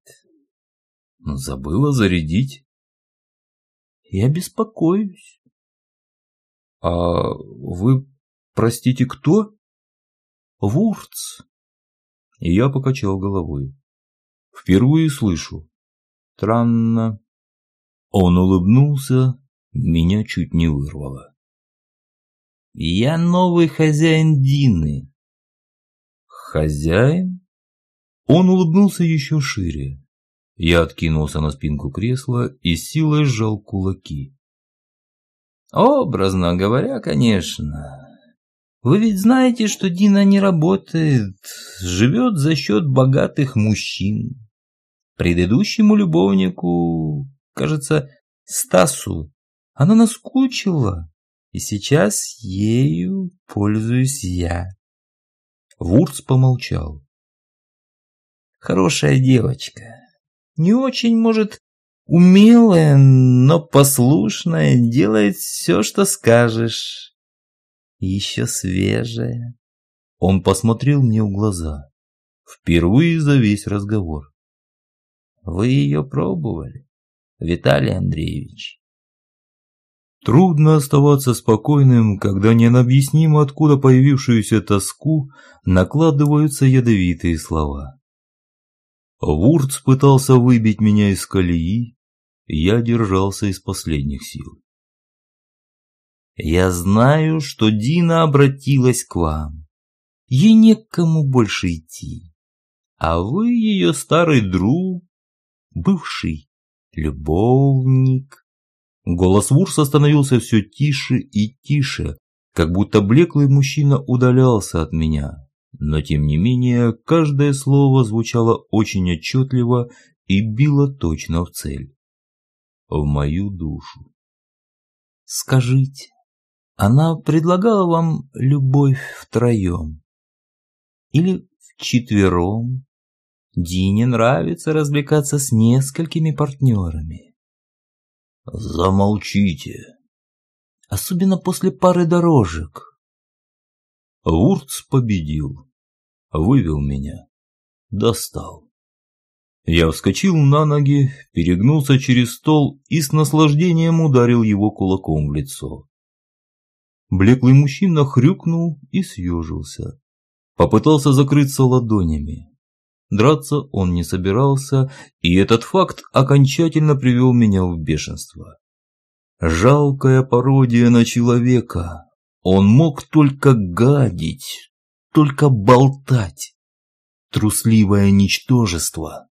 Забыла зарядить. Я беспокоюсь. А вы, простите, кто? Вурц. И я покачал головой. Впервые слышу. Странно. Он улыбнулся, меня чуть не вырвало. Я новый хозяин Дины. Хозяин? Он улыбнулся еще шире. Я откинулся на спинку кресла и с силой сжал кулаки. Образно говоря, конечно. Вы ведь знаете, что Дина не работает, живет за счет богатых мужчин. Предыдущему любовнику, кажется, Стасу, она наскучила, и сейчас ею пользуюсь я. Вурц помолчал. Хорошая девочка, не очень, может, умелая, но послушная, делает все, что скажешь. Еще свежая. Он посмотрел мне в глаза. Впервые за весь разговор. Вы ее пробовали, Виталий Андреевич? Трудно оставаться спокойным, когда необъяснимо откуда появившуюся тоску накладываются ядовитые слова. Вурц пытался выбить меня из колеи, я держался из последних сил. Я знаю, что Дина обратилась к вам. Ей не к кому больше идти. А вы ее старый друг, бывший любовник. Голос Вурца становился все тише и тише, как будто блеклый мужчина удалялся от меня. Но тем не менее, каждое слово звучало очень отчетливо и било точно в цель. В мою душу. Скажите, она предлагала вам любовь втроем? Или вчетвером? Дине нравится развлекаться с несколькими партнерами. Замолчите. Особенно после пары дорожек. Вурц победил. Вывел меня. Достал. Я вскочил на ноги, перегнулся через стол и с наслаждением ударил его кулаком в лицо. Блеклый мужчина хрюкнул и съежился. Попытался закрыться ладонями. Драться он не собирался, и этот факт окончательно привел меня в бешенство. Жалкая пародия на человека. Он мог только гадить, только болтать. Трусливое ничтожество.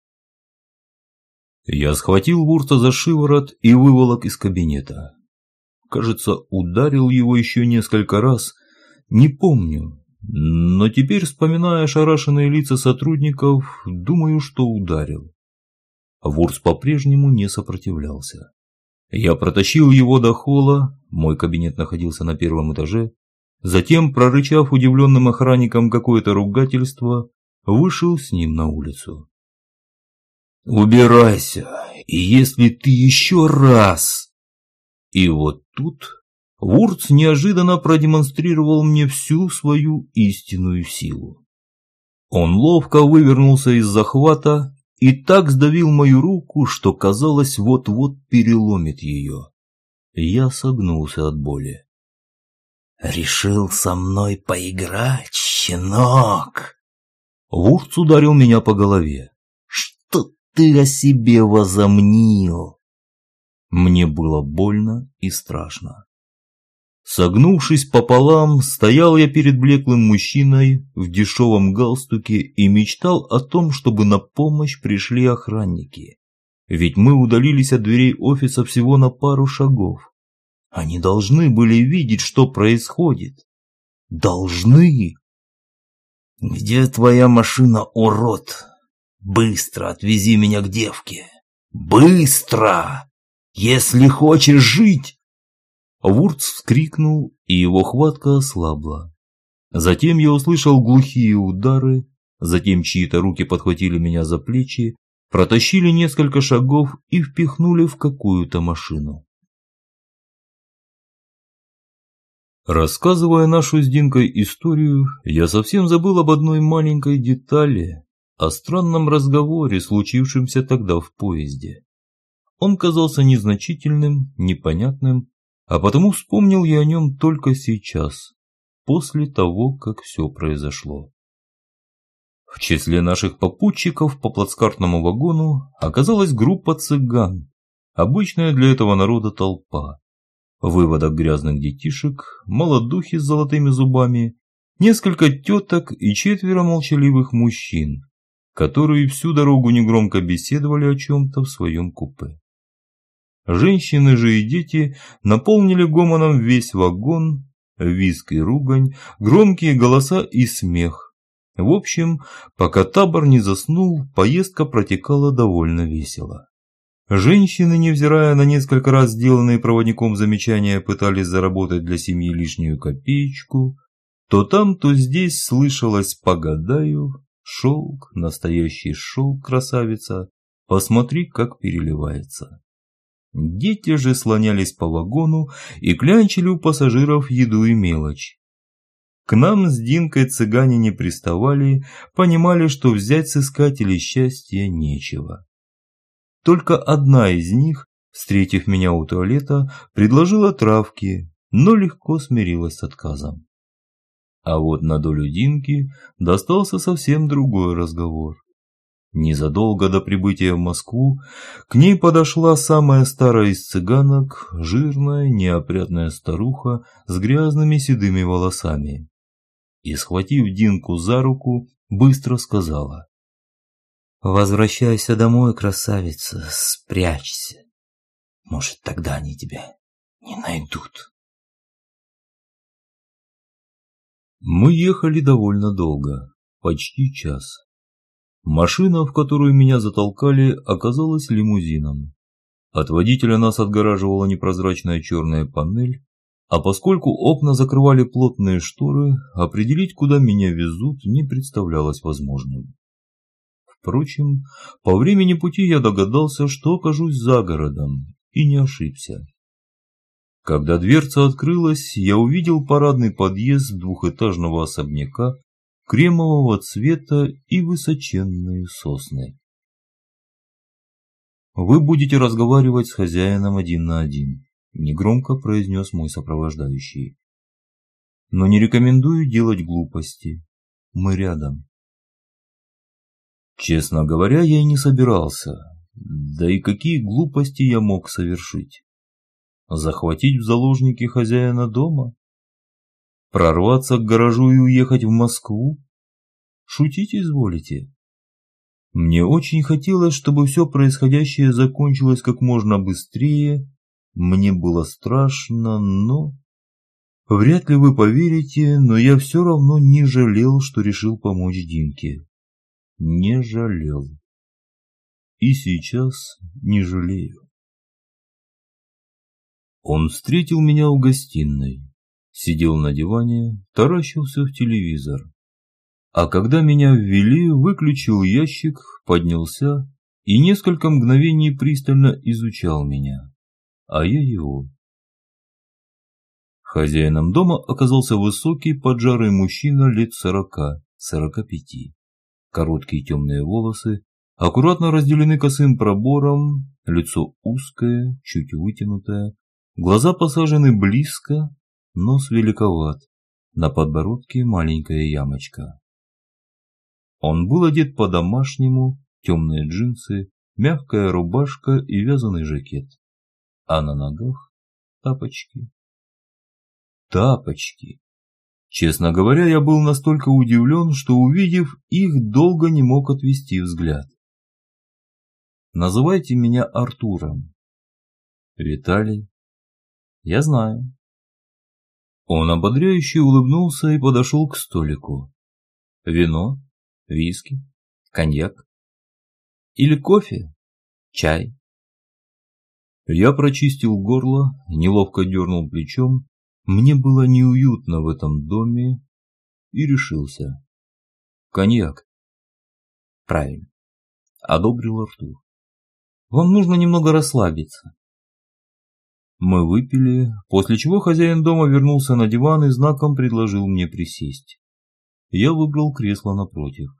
Я схватил Вурца за шиворот и выволок из кабинета. Кажется, ударил его еще несколько раз, не помню. Но теперь, вспоминая ошарашенные лица сотрудников, думаю, что ударил. Вурц по-прежнему не сопротивлялся. Я протащил его до холла, мой кабинет находился на первом этаже, затем, прорычав удивленным охранникам какое-то ругательство, вышел с ним на улицу. «Убирайся, и если ты еще раз...» И вот тут Вурц неожиданно продемонстрировал мне всю свою истинную силу. Он ловко вывернулся из захвата и так сдавил мою руку, что казалось, вот-вот переломит ее. Я согнулся от боли. «Решил со мной поиграть, щенок?» Вурц ударил меня по голове. «Что ты о себе возомнил?» Мне было больно и страшно. Согнувшись пополам, стоял я перед блеклым мужчиной в дешевом галстуке и мечтал о том, чтобы на помощь пришли охранники. Ведь мы удалились от дверей офиса всего на пару шагов. Они должны были видеть, что происходит. Должны! «Где твоя машина, урод? Быстро отвези меня к девке! Быстро! Если хочешь жить!» Вурц вскрикнул, и его хватка ослабла. Затем я услышал глухие удары, затем чьи-то руки подхватили меня за плечи, протащили несколько шагов и впихнули в какую-то машину. Рассказывая нашу с Динкой историю, я совсем забыл об одной маленькой детали, о странном разговоре, случившемся тогда в поезде. Он казался незначительным, непонятным, а потому вспомнил я о нем только сейчас, после того, как все произошло. В числе наших попутчиков по плацкартному вагону оказалась группа цыган, обычная для этого народа толпа. Выводок грязных детишек, молодухи с золотыми зубами, несколько теток и 4 молчаливых мужчин, которые всю дорогу негромко беседовали о чем-то в своем купе. Женщины же и дети наполнили гомоном весь вагон, визг и ругань, громкие голоса и смех. В общем, пока табор не заснул, поездка протекала довольно весело. Женщины, невзирая на несколько раз сделанные проводником замечания, пытались заработать для семьи лишнюю копеечку. То там, то здесь слышалось «погадаю», «шелк», «настоящий шелк, красавица», «посмотри, как переливается». Дети же слонялись по вагону и клянчили у пассажиров еду и мелочь. К нам с Динкой цыгане не приставали, понимали, что взять с искателей счастья нечего. Только одна из них, встретив меня у туалета, предложила травки, но легко смирилась с отказом. А вот на долю Динки достался совсем другой разговор. Незадолго до прибытия в Москву к ней подошла самая старая из цыганок, жирная, неопрятная старуха с грязными седыми волосами. И, схватив Динку за руку, быстро сказала: «Возвращайся домой, красавица, спрячься. Может, тогда они тебя не найдут». Мы ехали довольно долго, почти час. Машина, в которую меня затолкали, оказалась лимузином. От водителя нас отгораживала непрозрачная черная панель, а поскольку окна закрывали плотные шторы, определить, куда меня везут, не представлялось возможным. Впрочем, по времени пути я догадался, что окажусь за городом, и не ошибся. Когда дверца открылась, я увидел парадный подъезд двухэтажного особняка кремового цвета и высоченные сосны. «Вы будете разговаривать с хозяином 1 на 1», – негромко произнес мой сопровождающий. «Но не рекомендую делать глупости. Мы рядом». Честно говоря, я и не собирался. Да и какие глупости я мог совершить? Захватить в заложники хозяина дома? Прорваться к гаражу и уехать в Москву? Шутить изволите? Мне очень хотелось, чтобы все происходящее закончилось как можно быстрее. Мне было страшно, но... Вряд ли вы поверите, но я все равно не жалел, что решил помочь Динке. Не жалел. И сейчас не жалею. Он встретил меня у гостиной. Сидел на диване, таращился в телевизор. А когда меня ввели, выключил ящик, поднялся и несколько мгновений пристально изучал меня, а я его. Хозяином дома оказался высокий поджарый мужчина лет 40-45. Короткие темные волосы, аккуратно разделены косым пробором, лицо узкое, чуть вытянутое, глаза посажены близко, нос великоват, на подбородке маленькая ямочка. Он был одет по-домашнему, темные джинсы, мягкая рубашка и вязаный жакет, а на ногах тапочки. Тапочки! Честно говоря, я был настолько удивлен, что, увидев их, долго не мог отвести взгляд. Называйте меня Артуром. Виталий. Я знаю. Он ободряюще улыбнулся и подошел к столику. Вино, виски, коньяк. Или кофе, чай. Я прочистил горло, неловко дернул плечом. Мне было неуютно в этом доме и решился. Коньяк. Правильно. Одобрил Артур. Вам нужно немного расслабиться. Мы выпили, после чего хозяин дома вернулся на диван и знаком предложил мне присесть. Я выбрал кресло напротив.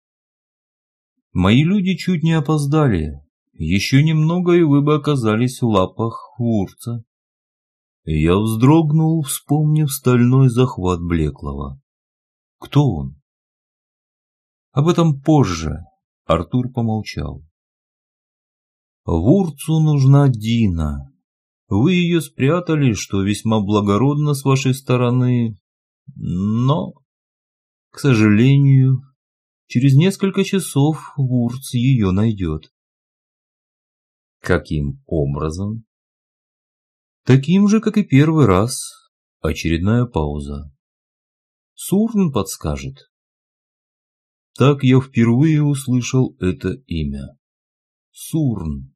Мои люди чуть не опоздали. Еще немного, и вы бы оказались в лапах Вурца. Я вздрогнул, вспомнив стальной захват Блеклого. Кто он? Об этом позже. Артур помолчал. Вурцу нужна Дина. Вы ее спрятали, что весьма благородно с вашей стороны, но, к сожалению, через несколько часов Вурц ее найдет. Каким образом? Таким же, как и первый раз. Очередная пауза. Сурн подскажет. Так я впервые услышал это имя. Сурн.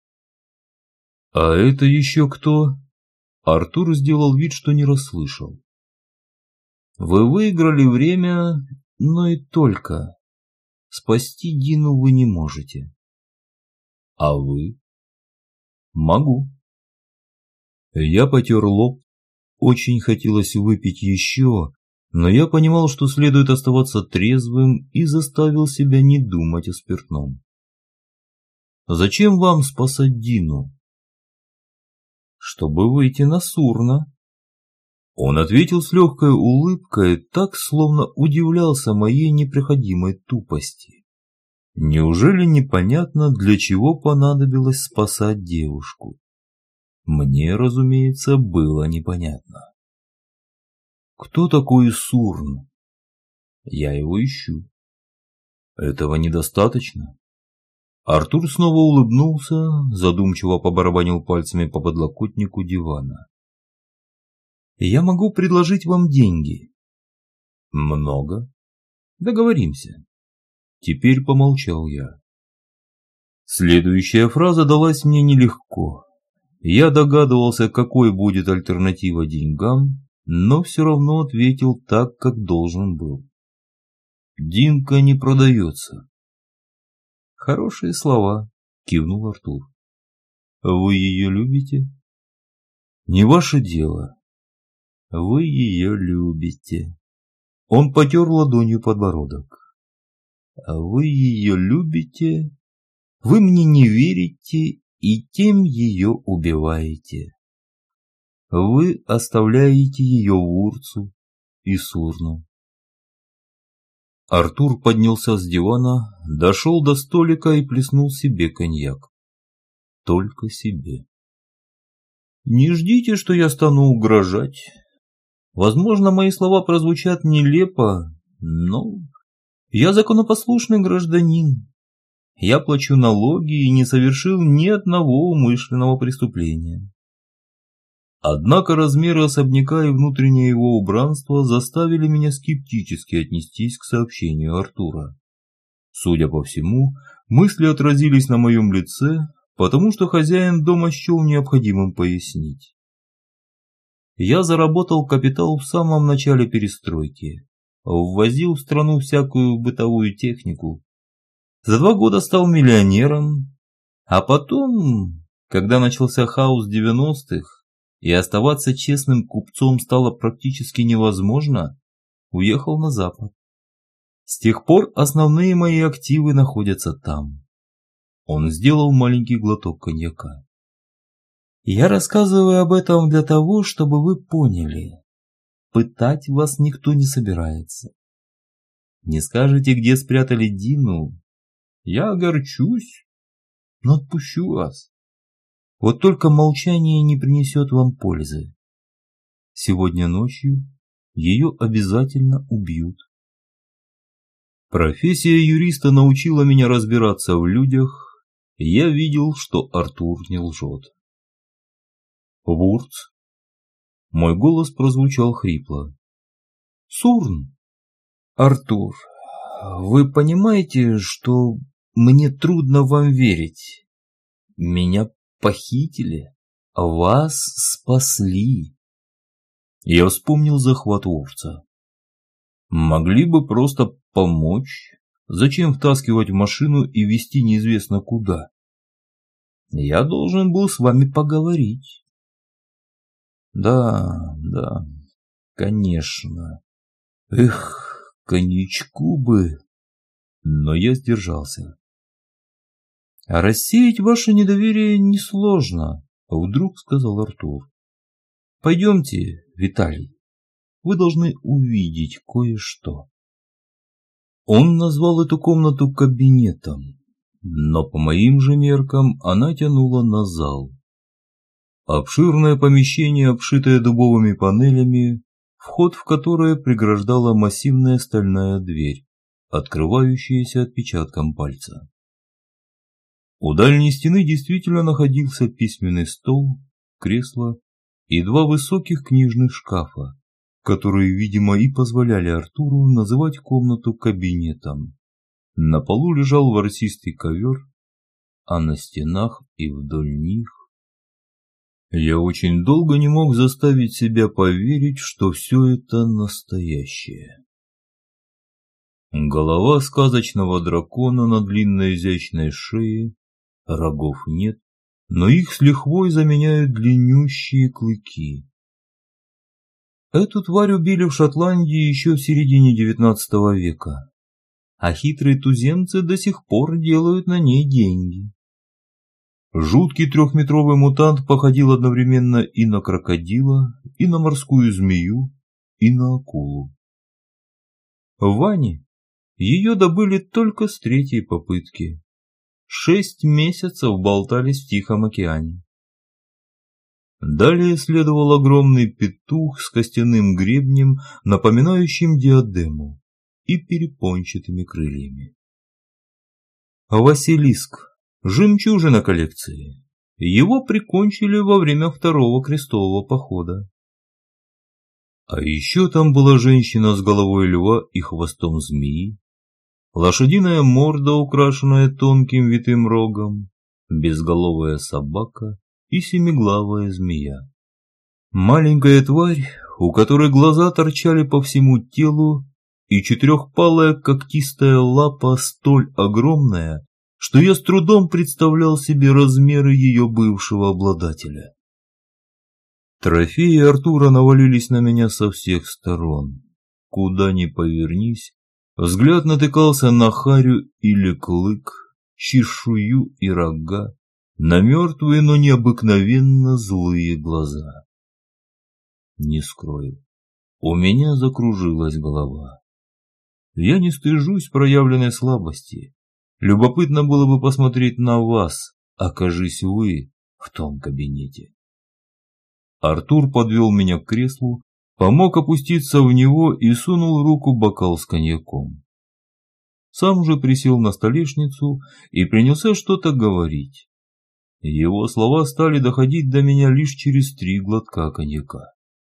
А это еще кто? Артур сделал вид, что не расслышал. Вы выиграли время, но и только. Спасти Дину вы не можете. А вы? Могу. Я потер лоб. Очень хотелось выпить еще, но я понимал, что следует оставаться трезвым, и заставил себя не думать о спиртном. Зачем вам спасать Дину? Чтобы выйти на Сурна. Он ответил с легкой улыбкой, так, словно удивлялся моей неприходимой тупости. Неужели непонятно, для чего понадобилось спасать девушку? Мне, разумеется, было непонятно. Кто такой Сурн? Я его ищу. Этого недостаточно? Артур снова улыбнулся, задумчиво побарабанил пальцами по подлокотнику дивана. Я могу предложить вам деньги. Много? Договоримся. Теперь помолчал я. Следующая фраза далась мне нелегко. Я догадывался, какой будет альтернатива деньгам, но все равно ответил так, как должен был. Динка не продается. Хорошие слова, кивнул Артур. Вы ее любите? Не ваше дело. Вы ее любите. Он потер ладонью подбородок. Вы ее любите, вы мне не верите и тем ее убиваете. Вы оставляете ее Вурцу и Сурну. Артур поднялся с дивана, дошел до столика и плеснул себе коньяк. Только себе. Не ждите, что я стану угрожать. Возможно, мои слова прозвучат нелепо, но я законопослушный гражданин. Я плачу налоги и не совершил ни одного умышленного преступления. Однако размеры особняка и внутреннее его убранство заставили меня скептически отнестись к сообщению Артура. Судя по всему, мысли отразились на моем лице, потому что хозяин дома счел необходимым пояснить. Я заработал капитал в самом начале перестройки, ввозил в страну всякую бытовую технику. За 2 года стал миллионером, а потом, когда начался хаос 90-х, и оставаться честным купцом стало практически невозможно, уехал на Запад. С тех пор основные мои активы находятся там. Он сделал маленький глоток коньяка. Я рассказываю об этом для того, чтобы вы поняли. Пытать вас никто не собирается. Не скажете, где спрятали Дину? Я огорчусь, но отпущу вас. Вот только молчание не принесет вам пользы. Сегодня ночью ее обязательно убьют. Профессия юриста научила меня разбираться в людях, и я видел, что Артур не лжет. Вурц? Мой голос прозвучал хрипло. Сурн? Артур, вы понимаете, что мне трудно вам верить? Меня похитили, а вас спасли. Я вспомнил захват Вурца. Могли бы просто помочь. Зачем втаскивать в машину и везти неизвестно куда? Я должен был с вами поговорить. Да, конечно. Эх, коньячку бы. Но я сдержался. А рассеять ваше недоверие несложно, вдруг сказал Артур. Пойдемте, Виталий, вы должны увидеть кое-что. Он назвал эту комнату кабинетом, но по моим же меркам она тянула на зал. Обширное помещение, обшитое дубовыми панелями, вход в которое преграждала массивная стальная дверь, открывающаяся отпечатком пальца. У дальней стены действительно находился письменный стол, кресло и два высоких книжных шкафа, которые, видимо, и позволяли Артуру называть комнату кабинетом. На полу лежал ворсистый ковер, а на стенах и вдоль них... Я очень долго не мог заставить себя поверить, что все это настоящее. Голова сказочного дракона на длинной изящной шее, рогов нет, но их с лихвой заменяют длиннющие клыки. Эту тварь убили в Шотландии еще в середине XIX века, а хитрые туземцы до сих пор делают на ней деньги. Жуткий трехметровый мутант походил одновременно и на крокодила, и на морскую змею, и на акулу. В Ване ее добыли только с третьей попытки. 6 месяцев болтались в Тихом океане. Далее следовал огромный петух с костяным гребнем, напоминающим диадему, и перепончатыми крыльями. Василиск. Жемчужина коллекции. Его прикончили во время второго крестового похода. А еще там была женщина с головой льва и хвостом змеи, лошадиная морда, украшенная тонким витым рогом, безголовая собака и семиглавая змея. Маленькая тварь, у которой глаза торчали по всему телу, и четырехпалая когтистая лапа столь огромная, что я с трудом представлял себе размеры ее бывшего обладателя. Трофеи Артура навалились на меня со всех сторон. Куда ни повернись, взгляд натыкался на харю или клык, чешую и рога, на мертвые, но необыкновенно злые глаза. Не скрою, у меня закружилась голова. Я не стыжусь проявленной слабости. Любопытно было бы посмотреть на вас, окажись вы в том кабинете. Артур подвел меня к креслу, помог опуститься в него и сунул в руку бокал с коньяком. Сам же присел на столешницу и принялся что-то говорить. Его слова стали доходить до меня лишь через 3 глотка коньяка.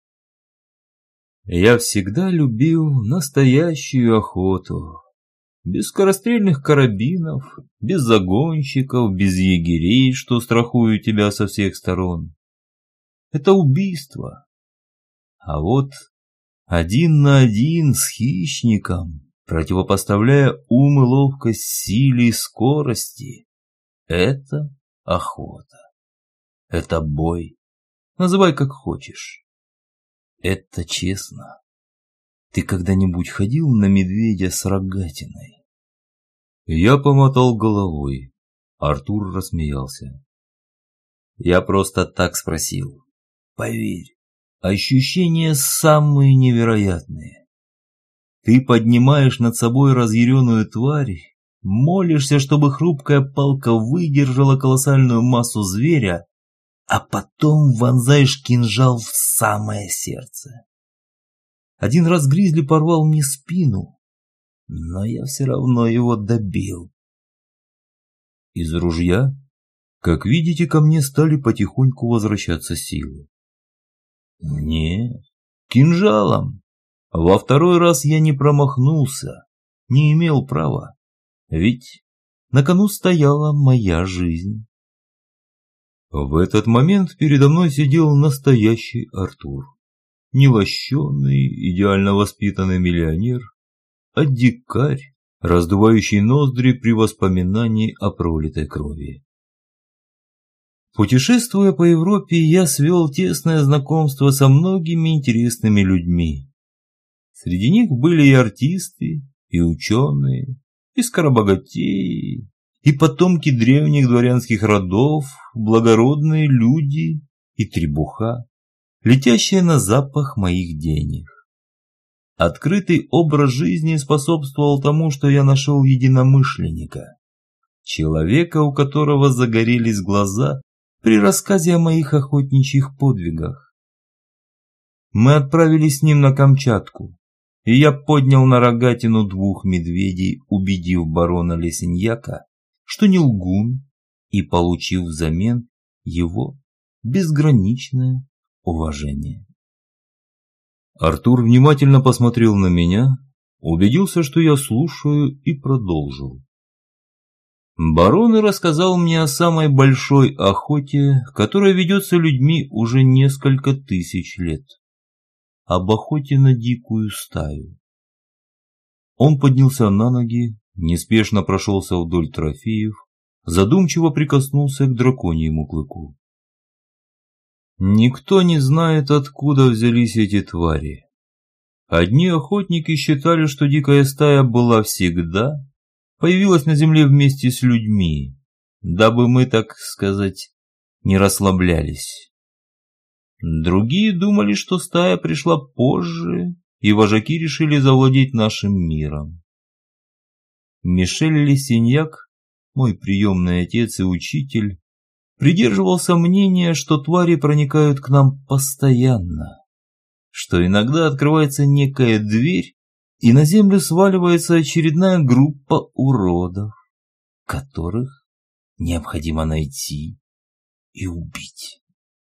Я всегда любил настоящую охоту. Без скорострельных карабинов, без загонщиков, без егерей, что страхуют тебя со всех сторон. Это убийство. А вот 1 на 1 с хищником, противопоставляя ум и ловкость силе и скорости, это охота. Это бой. Называй как хочешь. Это честно. Ты когда-нибудь ходил на медведя с рогатиной? Я помотал головой. Артур рассмеялся. Я просто так спросил. Поверь, ощущения самые невероятные. Ты поднимаешь над собой разъяренную тварь, молишься, чтобы хрупкая палка выдержала колоссальную массу зверя, а потом вонзаешь кинжал в самое сердце. 1 раз гризли порвал мне спину, но я все равно его добил. Из ружья, как видите, ко мне стали потихоньку возвращаться силы. Нет, кинжалом. Во 2-й раз я не промахнулся, не имел права, ведь на кону стояла моя жизнь. В этот момент передо мной сидел настоящий Артур. Не лощеный, идеально воспитанный миллионер, а дикарь, раздувающий ноздри при воспоминании о пролитой крови. Путешествуя по Европе, я свел тесное знакомство со многими интересными людьми. Среди них были и артисты, и ученые, и скоробогатеи, и потомки древних дворянских родов, благородные люди и требуха. летящее на запах моих денег. Открытый образ жизни способствовал тому, что я нашел единомышленника, человека, у которого загорелись глаза при рассказе о моих охотничьих подвигах. Мы отправились с ним на Камчатку, и я поднял на рогатину 2 медведей, убедив барона Лесеньяка, что не лгун, и получив взамен его безграничное уважение. Артур внимательно посмотрел на меня, убедился, что я слушаю, и продолжил. Барон рассказал мне о самой большой охоте, которая ведется людьми уже несколько тысяч лет. Об охоте на дикую стаю. Он поднялся на ноги, неспешно прошелся вдоль трофеев, задумчиво прикоснулся к драконьему клыку. Никто не знает, откуда взялись эти твари. Одни охотники считали, что дикая стая была всегда, появилась на земле вместе с людьми, дабы мы, так сказать, не расслаблялись. Другие думали, что стая пришла позже, и вожаки решили завладеть нашим миром. Мишель Лесеньяк, мой приемный отец и учитель, придерживался мнения, что твари проникают к нам постоянно, что иногда открывается некая дверь, и на землю сваливается очередная группа уродов, которых необходимо найти и убить.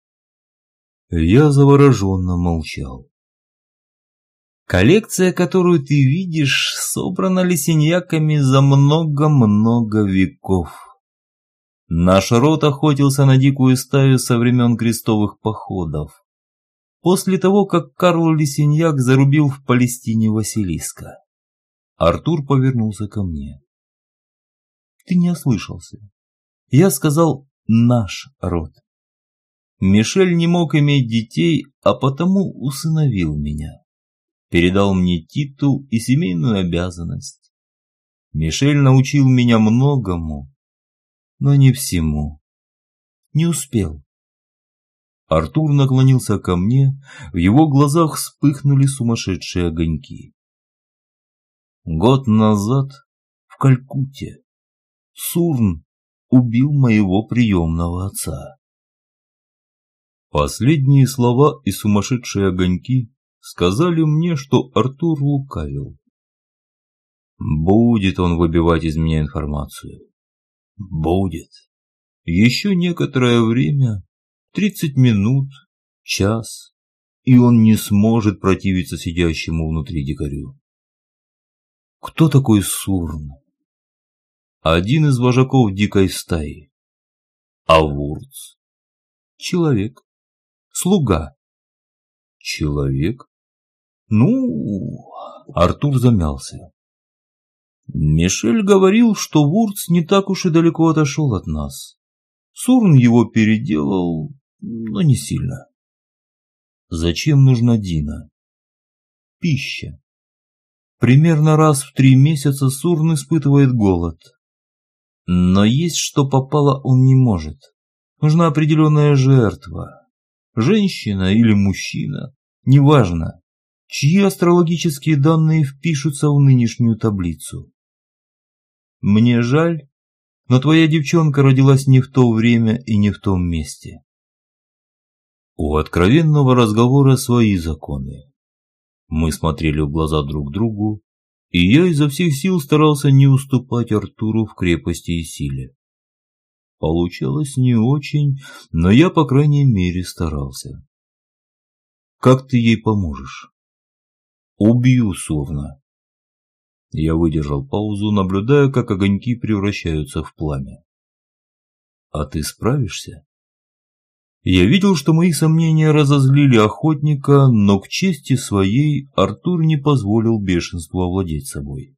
Я завороженно молчал. Коллекция, которую ты видишь, собрана лесеньяками за много-много веков. Наш род охотился на дикую стаю со времен крестовых походов, после того, как Карл Лесеньяк зарубил в Палестине Василиска. Артур повернулся ко мне. Ты не ослышался. Я сказал «наш род». Мишель не мог иметь детей, а потому усыновил меня. Передал мне титул и семейную обязанность. Мишель научил меня многому, но не всему. Не успел. Артур наклонился ко мне, в его глазах вспыхнули сумасшедшие огоньки. Год назад в Калькутте Сурн убил моего приемного отца. Последние слова и сумасшедшие огоньки сказали мне, что Артур лукавил. Будет он выбивать из меня информацию. Будет. Еще некоторое время, 30 минут, час, и он не сможет противиться сидящему внутри дикарю. Кто такой Сурн? Один из вожаков дикой стаи. А Вурц? Человек. Слуга. Человек? Ну, Артур замялся. Мишель говорил, что Вурц не так уж и далеко отошел от нас. Сурн его переделал, но не сильно. Зачем нужна Дина? Пища. Примерно раз в 3 месяца Сурн испытывает голод. Но есть что попало он не может. Нужна определенная жертва. Женщина или мужчина, неважно, чьи астрологические данные впишутся в нынешнюю таблицу. Мне жаль, но твоя девчонка родилась не в то время и не в том месте. У откровенного разговора свои законы. Мы смотрели в глаза друг другу, и я изо всех сил старался не уступать Артуру в крепости и силе. Получалось не очень, но я, по крайней мере, старался. Как ты ей поможешь? Убью Сурна. Я выдержал паузу, наблюдая, как огоньки превращаются в пламя. А ты справишься? Я видел, что мои сомнения разозлили охотника, но к чести своей Артур не позволил бешенству овладеть собой.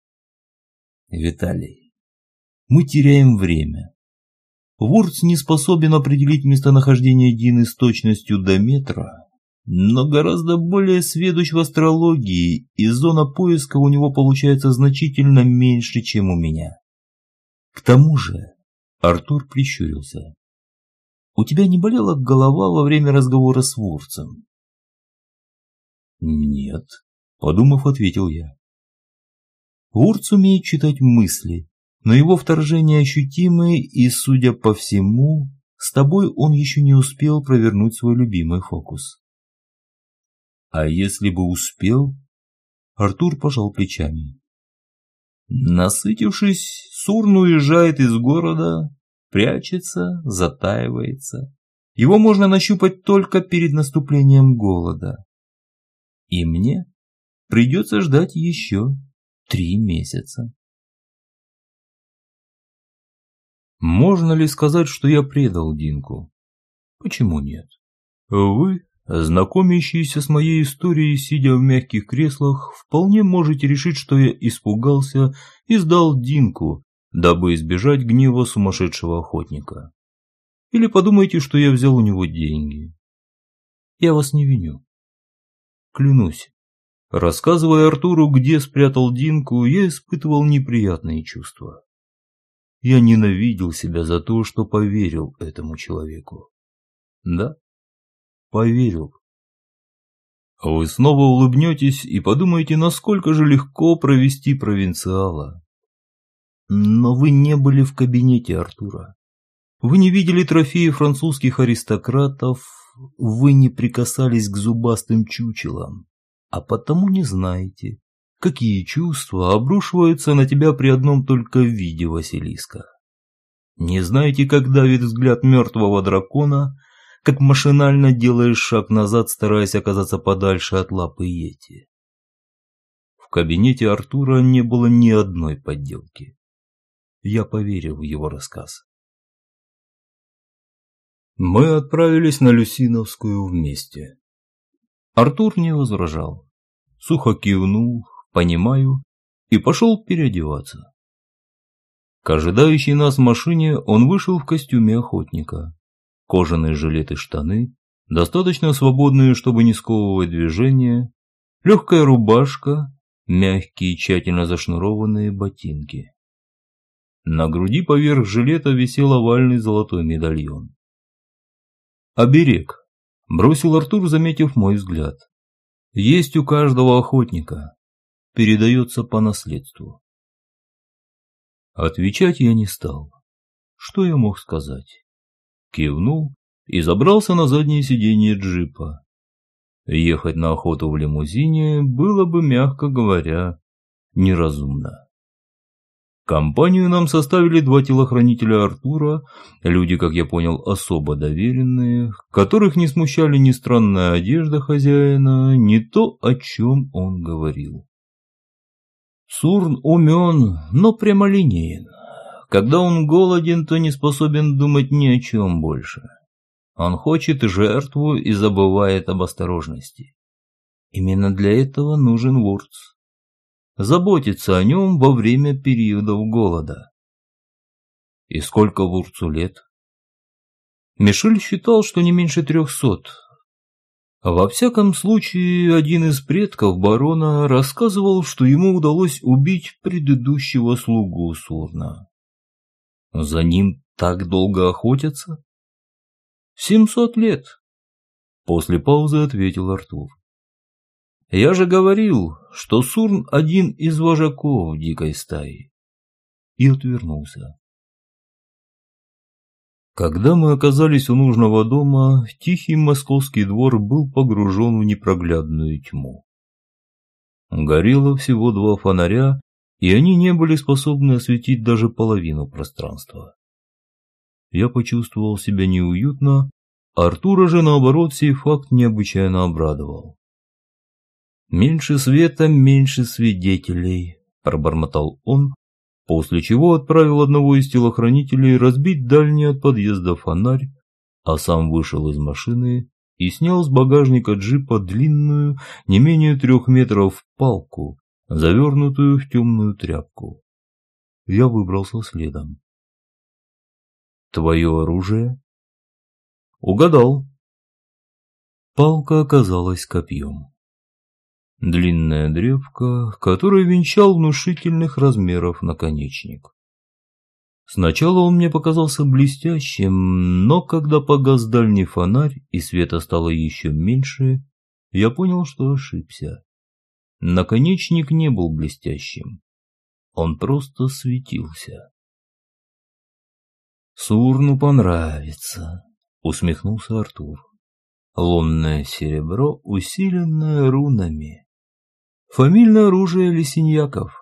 Виталий, мы теряем время. Вурц не способен определить местонахождение Дины с точностью до метра, но гораздо более сведущ в астрологии, и зона поиска у него получается значительно меньше, чем у меня. К тому же, Артур прищурился. У тебя не болела голова во время разговора с Вурцем? Нет, подумав, ответил я. Вурц умеет читать мысли, но его вторжения ощутимы, и, судя по всему, с тобой он еще не успел провернуть свой любимый фокус. А если бы успел? Артур пожал плечами. Насытившись, Сурн уезжает из города, прячется, затаивается. Его можно нащупать только перед наступлением голода. И мне придется ждать еще 3 месяца. Можно ли сказать, что я предал Динку? Почему нет? Вы, знакомящиеся с моей историей, сидя в мягких креслах, вполне можете решить, что я испугался и сдал Динку, дабы избежать гнева сумасшедшего охотника. Или подумайте, что я взял у него деньги. Я вас не виню. Клянусь, рассказывая Артуру, где спрятал Динку, я испытывал неприятные чувства. Я ненавидел себя за то, что поверил этому человеку. Да, поверил. Вы снова улыбнетесь и подумаете, насколько же легко провести провинциала. Но вы не были в кабинете Артура. Вы не видели трофеи французских аристократов, вы не прикасались к зубастым чучелам, а потому не знаете, какие чувства обрушиваются на тебя при одном только виде Василиска. Не знаете, как давит взгляд мертвого дракона, как машинально делаешь шаг назад, стараясь оказаться подальше от лапы йети. В кабинете Артура не было ни одной подделки. Я поверил в его рассказ. Мы отправились на Люсиновскую вместе. Артур не возражал. Сухо кивнул, понимаю, и пошел переодеваться. К ожидающей нас машине он вышел в костюме охотника. Кожаные жилеты и штаны, достаточно свободные, чтобы не сковывать движения, легкая рубашка, мягкие, тщательно зашнурованные ботинки. На груди поверх жилета висел овальный золотой медальон. «Оберег», – бросил Артур, заметив мой взгляд. «Есть у каждого охотника. Передается по наследству». Отвечать я не стал. Что я мог сказать? Кивнул и забрался на заднее сиденье джипа. Ехать на охоту в лимузине было бы, мягко говоря, неразумно. Компанию нам составили 2 телохранителя Артура, люди, как я понял, особо доверенные, которых не смущали ни странная одежда хозяина, ни то, о чем он говорил. Сурн умен, но прямолинеен. Когда он голоден, то не способен думать ни о чем больше. Он хочет жертву и забывает об осторожности. Именно для этого нужен Вурц. Заботиться о нем во время периодов голода. И сколько Вурцу лет? Мишель считал, что не меньше 300. Во всяком случае, один из предков барона рассказывал, что ему удалось убить предыдущего слугу Сурна. За ним так долго охотятся? 700 лет. После паузы ответил Артур. Я же говорил, что Сурн один из вожаков дикой стаи. И отвернулся. Когда мы оказались у нужного дома, тихий московский двор был погружен в непроглядную тьму. Горело всего 2 фонаря, и они не были способны осветить даже половину пространства. Я почувствовал себя неуютно, а Артура же, наоборот, сей факт необычайно обрадовал. «Меньше света, меньше свидетелей», – пробормотал он, после чего отправил одного из телохранителей разбить дальний от подъезда фонарь, а сам вышел из машины и снял с багажника джипа длинную, не менее 3 метров палку, завернутую в темную тряпку. Я выбрался следом. «Твое оружие?» «Угадал». Палка оказалась копьем. Длинная древка, которую венчал внушительных размеров наконечник. Сначала он мне показался блестящим, но когда погас дальний фонарь и света стало еще меньше, я понял, что ошибся. Наконечник не был блестящим. Он просто светился. «Сурну понравится», — усмехнулся Артур. «Лунное серебро, усиленное рунами. Фамильное оружие лесеньяков».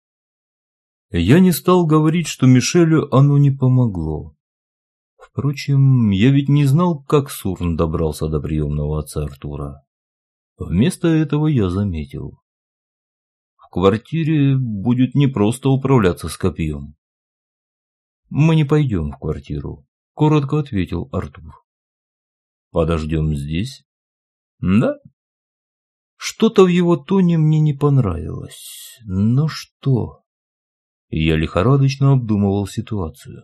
Я не стал говорить, что Мишелю оно не помогло. Впрочем, я ведь не знал, как Сурн добрался до приемного отца Артура. Вместо этого я заметил. В квартире будет непросто управляться с копьем. «Мы не пойдем в квартиру», — коротко ответил Артур. «Подождем здесь?» «Да». Что-то в его тоне мне не понравилось. Но что? Я лихорадочно обдумывал ситуацию.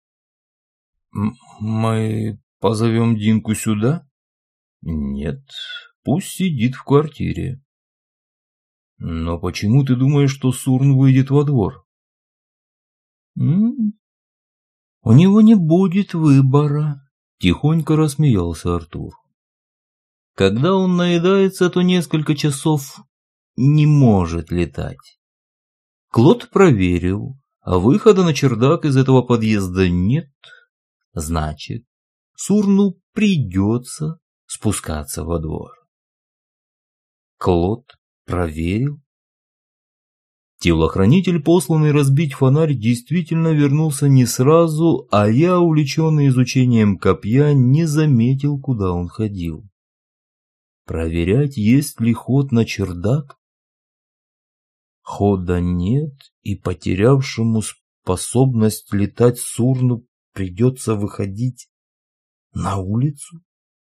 «Мы позовем Динку сюда?» «Нет, пусть сидит в квартире». «Но почему ты думаешь, что Сурн выйдет во двор?» «У него не будет выбора», — тихонько рассмеялся Артур. «Когда он наедается, то несколько часов не может летать. Клод проверил, а выхода на чердак из этого подъезда нет. Значит, Сурну придется спускаться во двор». Клод проверил? Телохранитель, посланный разбить фонарь, действительно вернулся не сразу, а я, увлеченный изучением копья, не заметил, куда он ходил. Проверять, есть ли ход на чердак? Хода нет, и потерявшему способность летать Сурну придется выходить на улицу?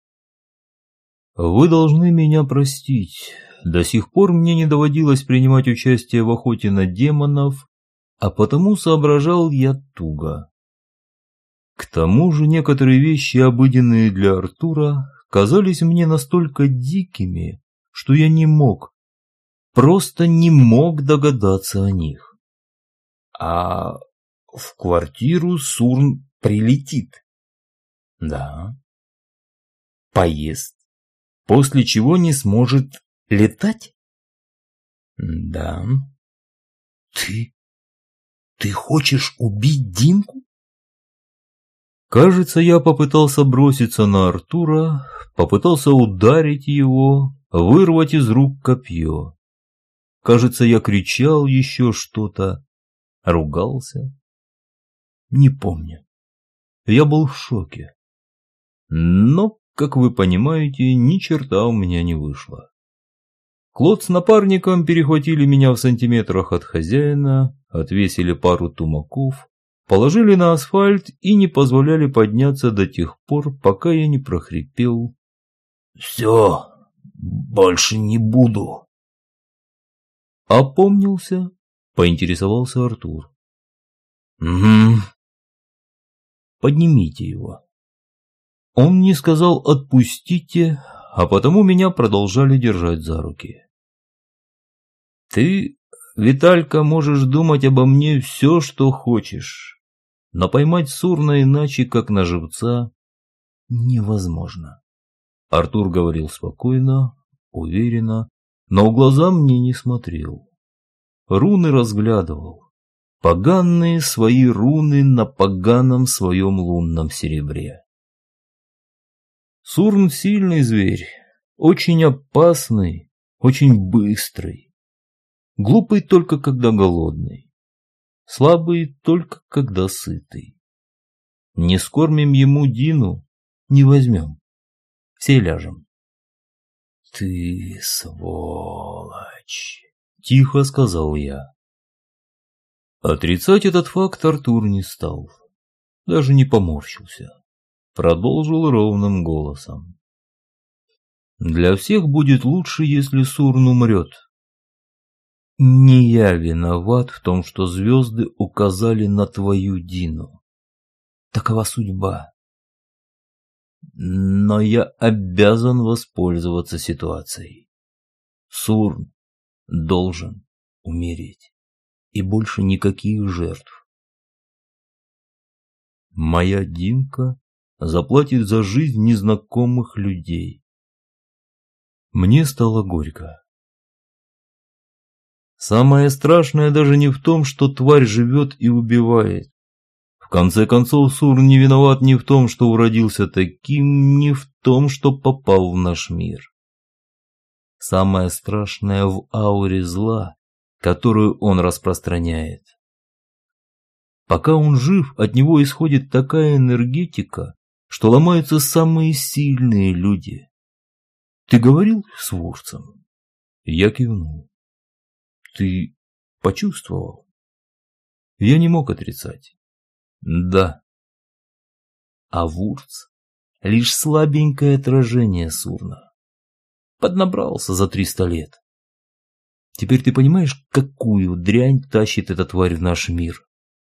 Вы должны меня простить. До сих пор мне не доводилось принимать участие в охоте на демонов, а потому соображал я туго. К тому же некоторые вещи, обыденные для Артура, казались мне настолько дикими, что я не мог, просто не мог догадаться о них. А в квартиру Сурн прилетит. Да. Поест, после чего не сможет летать? Да. Ты хочешь убить Динку? Кажется, я попытался броситься на Артура, попытался ударить его, вырвать из рук копье. Кажется, я кричал еще что-то, ругался. Не помню. Я был в шоке. Но, как вы понимаете, ни черта у меня не вышло. Клод с напарником перехватили меня в сантиметрах от хозяина, отвесили пару тумаков, положили на асфальт и не позволяли подняться до тех пор, пока я не прохрипел: «Все, больше не буду». «Опомнился?» — поинтересовался Артур. «Угу». «Поднимите его». Он не сказал «отпустите», а потому меня продолжали держать за руки. «Ты, Виталька, можешь думать обо мне все, что хочешь, но поймать Сурна иначе, как на живца, невозможно». Артур говорил спокойно, уверенно, но в глаза мне не смотрел. Руны разглядывал. Поганые свои руны на поганом своем лунном серебре. Сурн сильный зверь, очень опасный, очень быстрый. Глупый только когда голодный, слабый только когда сытый. Не скормим ему Дину, не возьмем, все ляжем. «Ты сволочь!» — тихо сказал я. Отрицать этот факт Артур не стал, даже не поморщился. Продолжил ровным голосом. «Для всех будет лучше, если Сурн умрет. Не я виноват в том, что звезды указали на твою Дину. Такова судьба. Но я обязан воспользоваться ситуацией. Сурн должен умереть, и больше никаких жертв. Моя Динка заплатит за жизнь незнакомых людей. Мне стало горько. Самое страшное даже не в том, что тварь живет и убивает. В конце концов, Сурн не виноват ни в том, что уродился таким, ни в том, что попал в наш мир. Самое страшное в ауре зла, которую он распространяет. Пока он жив, от него исходит такая энергетика, что ломаются самые сильные люди. Ты говорил с Вурцем? Я кивнул. Ты почувствовал? Я не мог отрицать. Да. А Вурц — лишь слабенькое отражение Сурна. Поднабрался за 300 лет. Теперь ты понимаешь, какую дрянь тащит эта тварь в наш мир?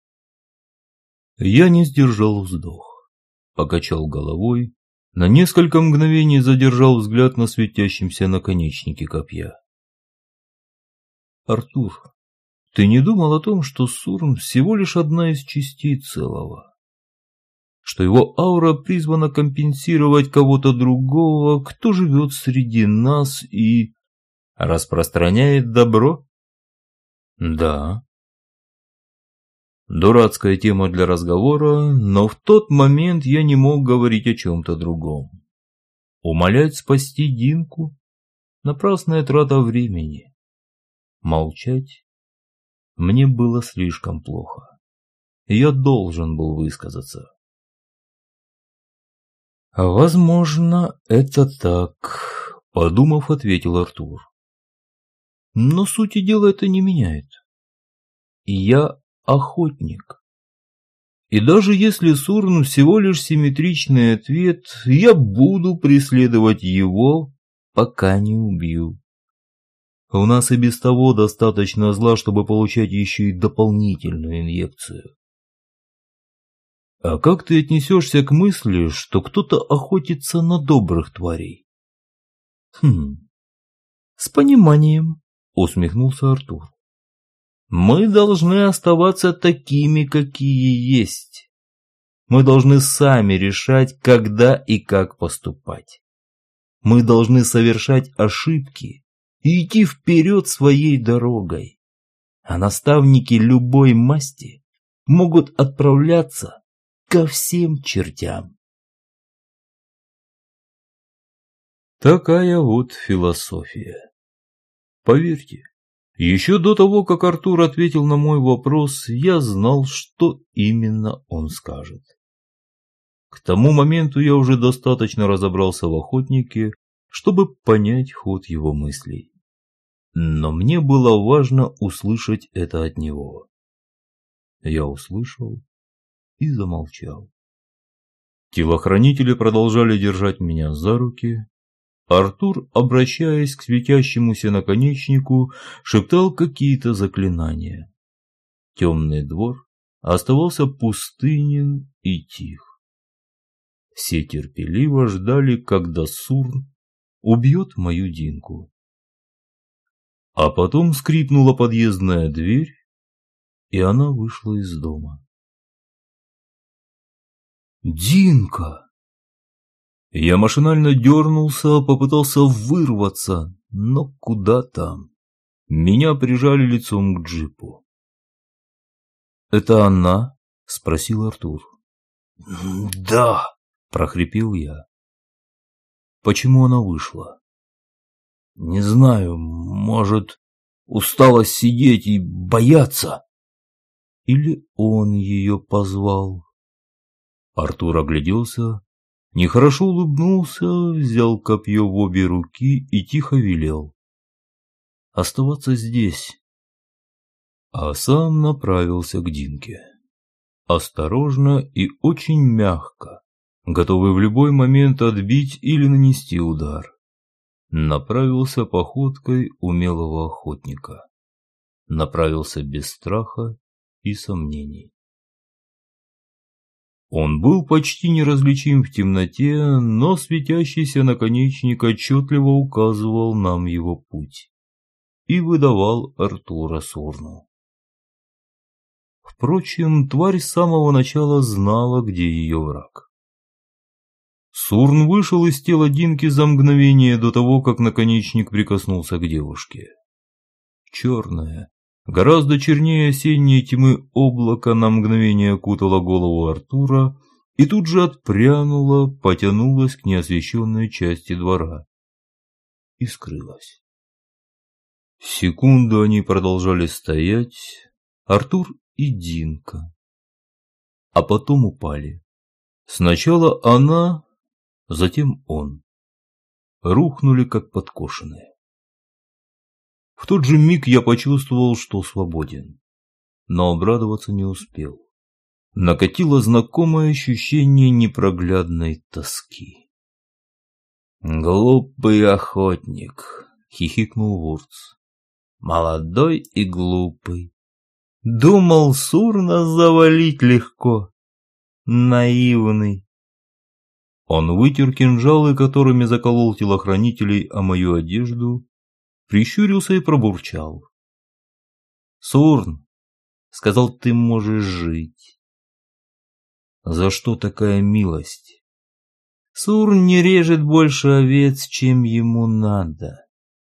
Я не сдержал вздох, покачал головой, на несколько мгновений задержал взгляд на светящемся наконечнике копья. Артур, ты не думал о том, что Сурн всего лишь одна из частей целого? Что его аура призвана компенсировать кого-то другого, кто живет среди нас и распространяет добро? Да. Дурацкая тема для разговора, но в тот момент я не мог говорить о чем-то другом. Умолять спасти Динку — напрасная трата времени. Молчать мне было слишком плохо. Я должен был высказаться. «Возможно, это так», — подумав, ответил Артур. «Но сути дела это не меняет. Я охотник. И даже если Сурн всего лишь симметричный ответ, я буду преследовать его, пока не убью. У нас и без того достаточно зла, чтобы получать еще и дополнительную инъекцию. А как ты отнесешься к мысли, что кто-то охотится на добрых тварей? С пониманием, усмехнулся Артур. Мы должны оставаться такими, какие есть. Мы должны сами решать, когда и как поступать. Мы должны совершать ошибки и идти вперед своей дорогой. А наставники любой масти могут отправляться ко всем чертям. Такая вот философия. Поверьте, еще до того, как Артур ответил на мой вопрос, я знал, что именно он скажет. К тому моменту я уже достаточно разобрался в охотнике, чтобы понять ход его мыслей. Но мне было важно услышать это от него. Я услышал и замолчал. Телохранители продолжали держать меня за руки. Артур, обращаясь к светящемуся наконечнику, шептал какие-то заклинания. Темный двор оставался пустынен и тих. Все терпеливо ждали, когда Сурн убьет мою Динку. А потом скрипнула подъездная дверь, и она вышла из дома. «Динка!» Я машинально дернулся, попытался вырваться, но куда там? Меня прижали лицом к джипу. «Это она?» — спросил Артур. «Да!» — прохрипел я. «Почему она вышла?» «Не знаю, может, устала сидеть и бояться?» «Или он ее позвал?» Артур огляделся, нехорошо улыбнулся, взял копье в обе руки и тихо велел оставаться здесь, а сам направился к Динке. Осторожно и очень мягко, готовый в любой момент отбить или нанести удар. Направился походкой умелого охотника. Направился без страха и сомнений. Он был почти неразличим в темноте, но светящийся наконечник отчетливо указывал нам его путь и выдавал Артура Сурну. Впрочем, тварь с самого начала знала, где ее враг. Сурн вышел из тела Динки за мгновение до того, как наконечник прикоснулся к девушке. Черное, гораздо чернее осенней тьмы облако на мгновение окутало голову Артура и тут же отпрянуло, потянулось к неосвещенной части двора и скрылось. Секунду они продолжали стоять, Артур и Динка, а потом упали. Сначала она, затем он. Рухнули, как подкошенные. В тот же миг я почувствовал, что свободен, но обрадоваться не успел. Накатило знакомое ощущение непроглядной тоски. «Глупый охотник», — хихикнул Вурц. «Молодой и глупый. Думал, Сурна завалить легко. Наивный». Он вытер кинжалы, которыми заколол телохранителей, о мою одежду, прищурился и пробурчал. «Сурн, — сказал, — ты можешь жить». «За что такая милость?» «Сурн не режет больше овец, чем ему надо».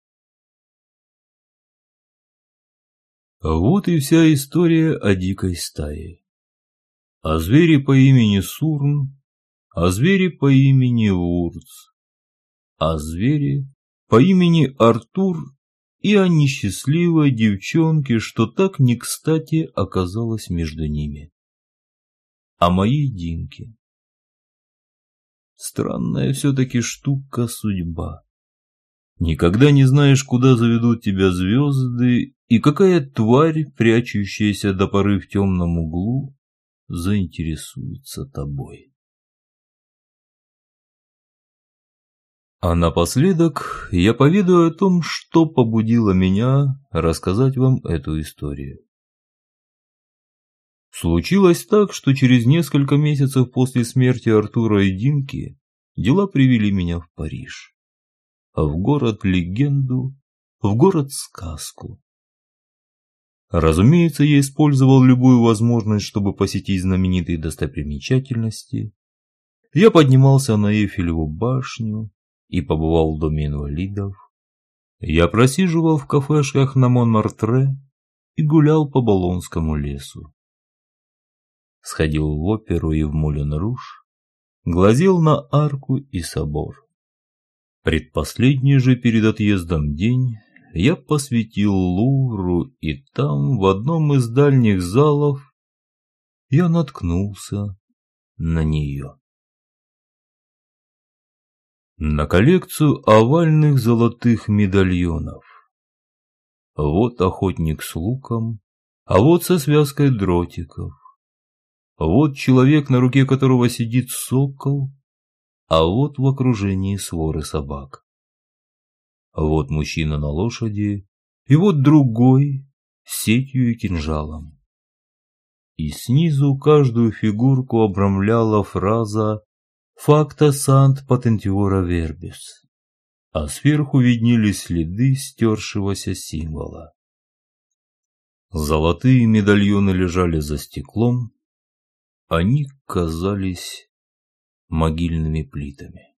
Вот и вся история о дикой стае. О звере по имени Сурн, о звере по имени Вурц, о звере по имени Артур и о несчастливой девчонке, что так не кстати оказалась между ними. О моей Динке. Странная все-таки штука судьба. Никогда не знаешь, куда заведут тебя звезды, и какая тварь, прячущаяся до поры в темном углу, заинтересуется тобой. А напоследок я поведаю о том, что побудило меня рассказать вам эту историю. Случилось так, что через несколько месяцев после смерти Артура и Динки дела привели меня в Париж. В город-легенду, в город-сказку. Разумеется, я использовал любую возможность, чтобы посетить знаменитые достопримечательности. Я поднимался на Эйфелеву башню и побывал в доме инвалидов. Я просиживал в кафешках на Монмартре и гулял по Болонскому лесу. Сходил в оперу и в Мулен-Руж, глазел на арку и собор. Предпоследний же перед отъездом день я посвятил Лувру, и там, в одном из дальних залов, я наткнулся на нее. На коллекцию овальных золотых медальонов. Вот охотник с луком, а вот со связкой дротиков. Вот человек, на руке которого сидит сокол, а вот в окружении своры собак. Вот мужчина на лошади, и вот другой с сетью и кинжалом. И снизу каждую фигурку обрамляла фраза «Facta sant patentiora verbis», а сверху виднелись следы стершегося символа. Золотые медальоны лежали за стеклом, они казались могильными плитами.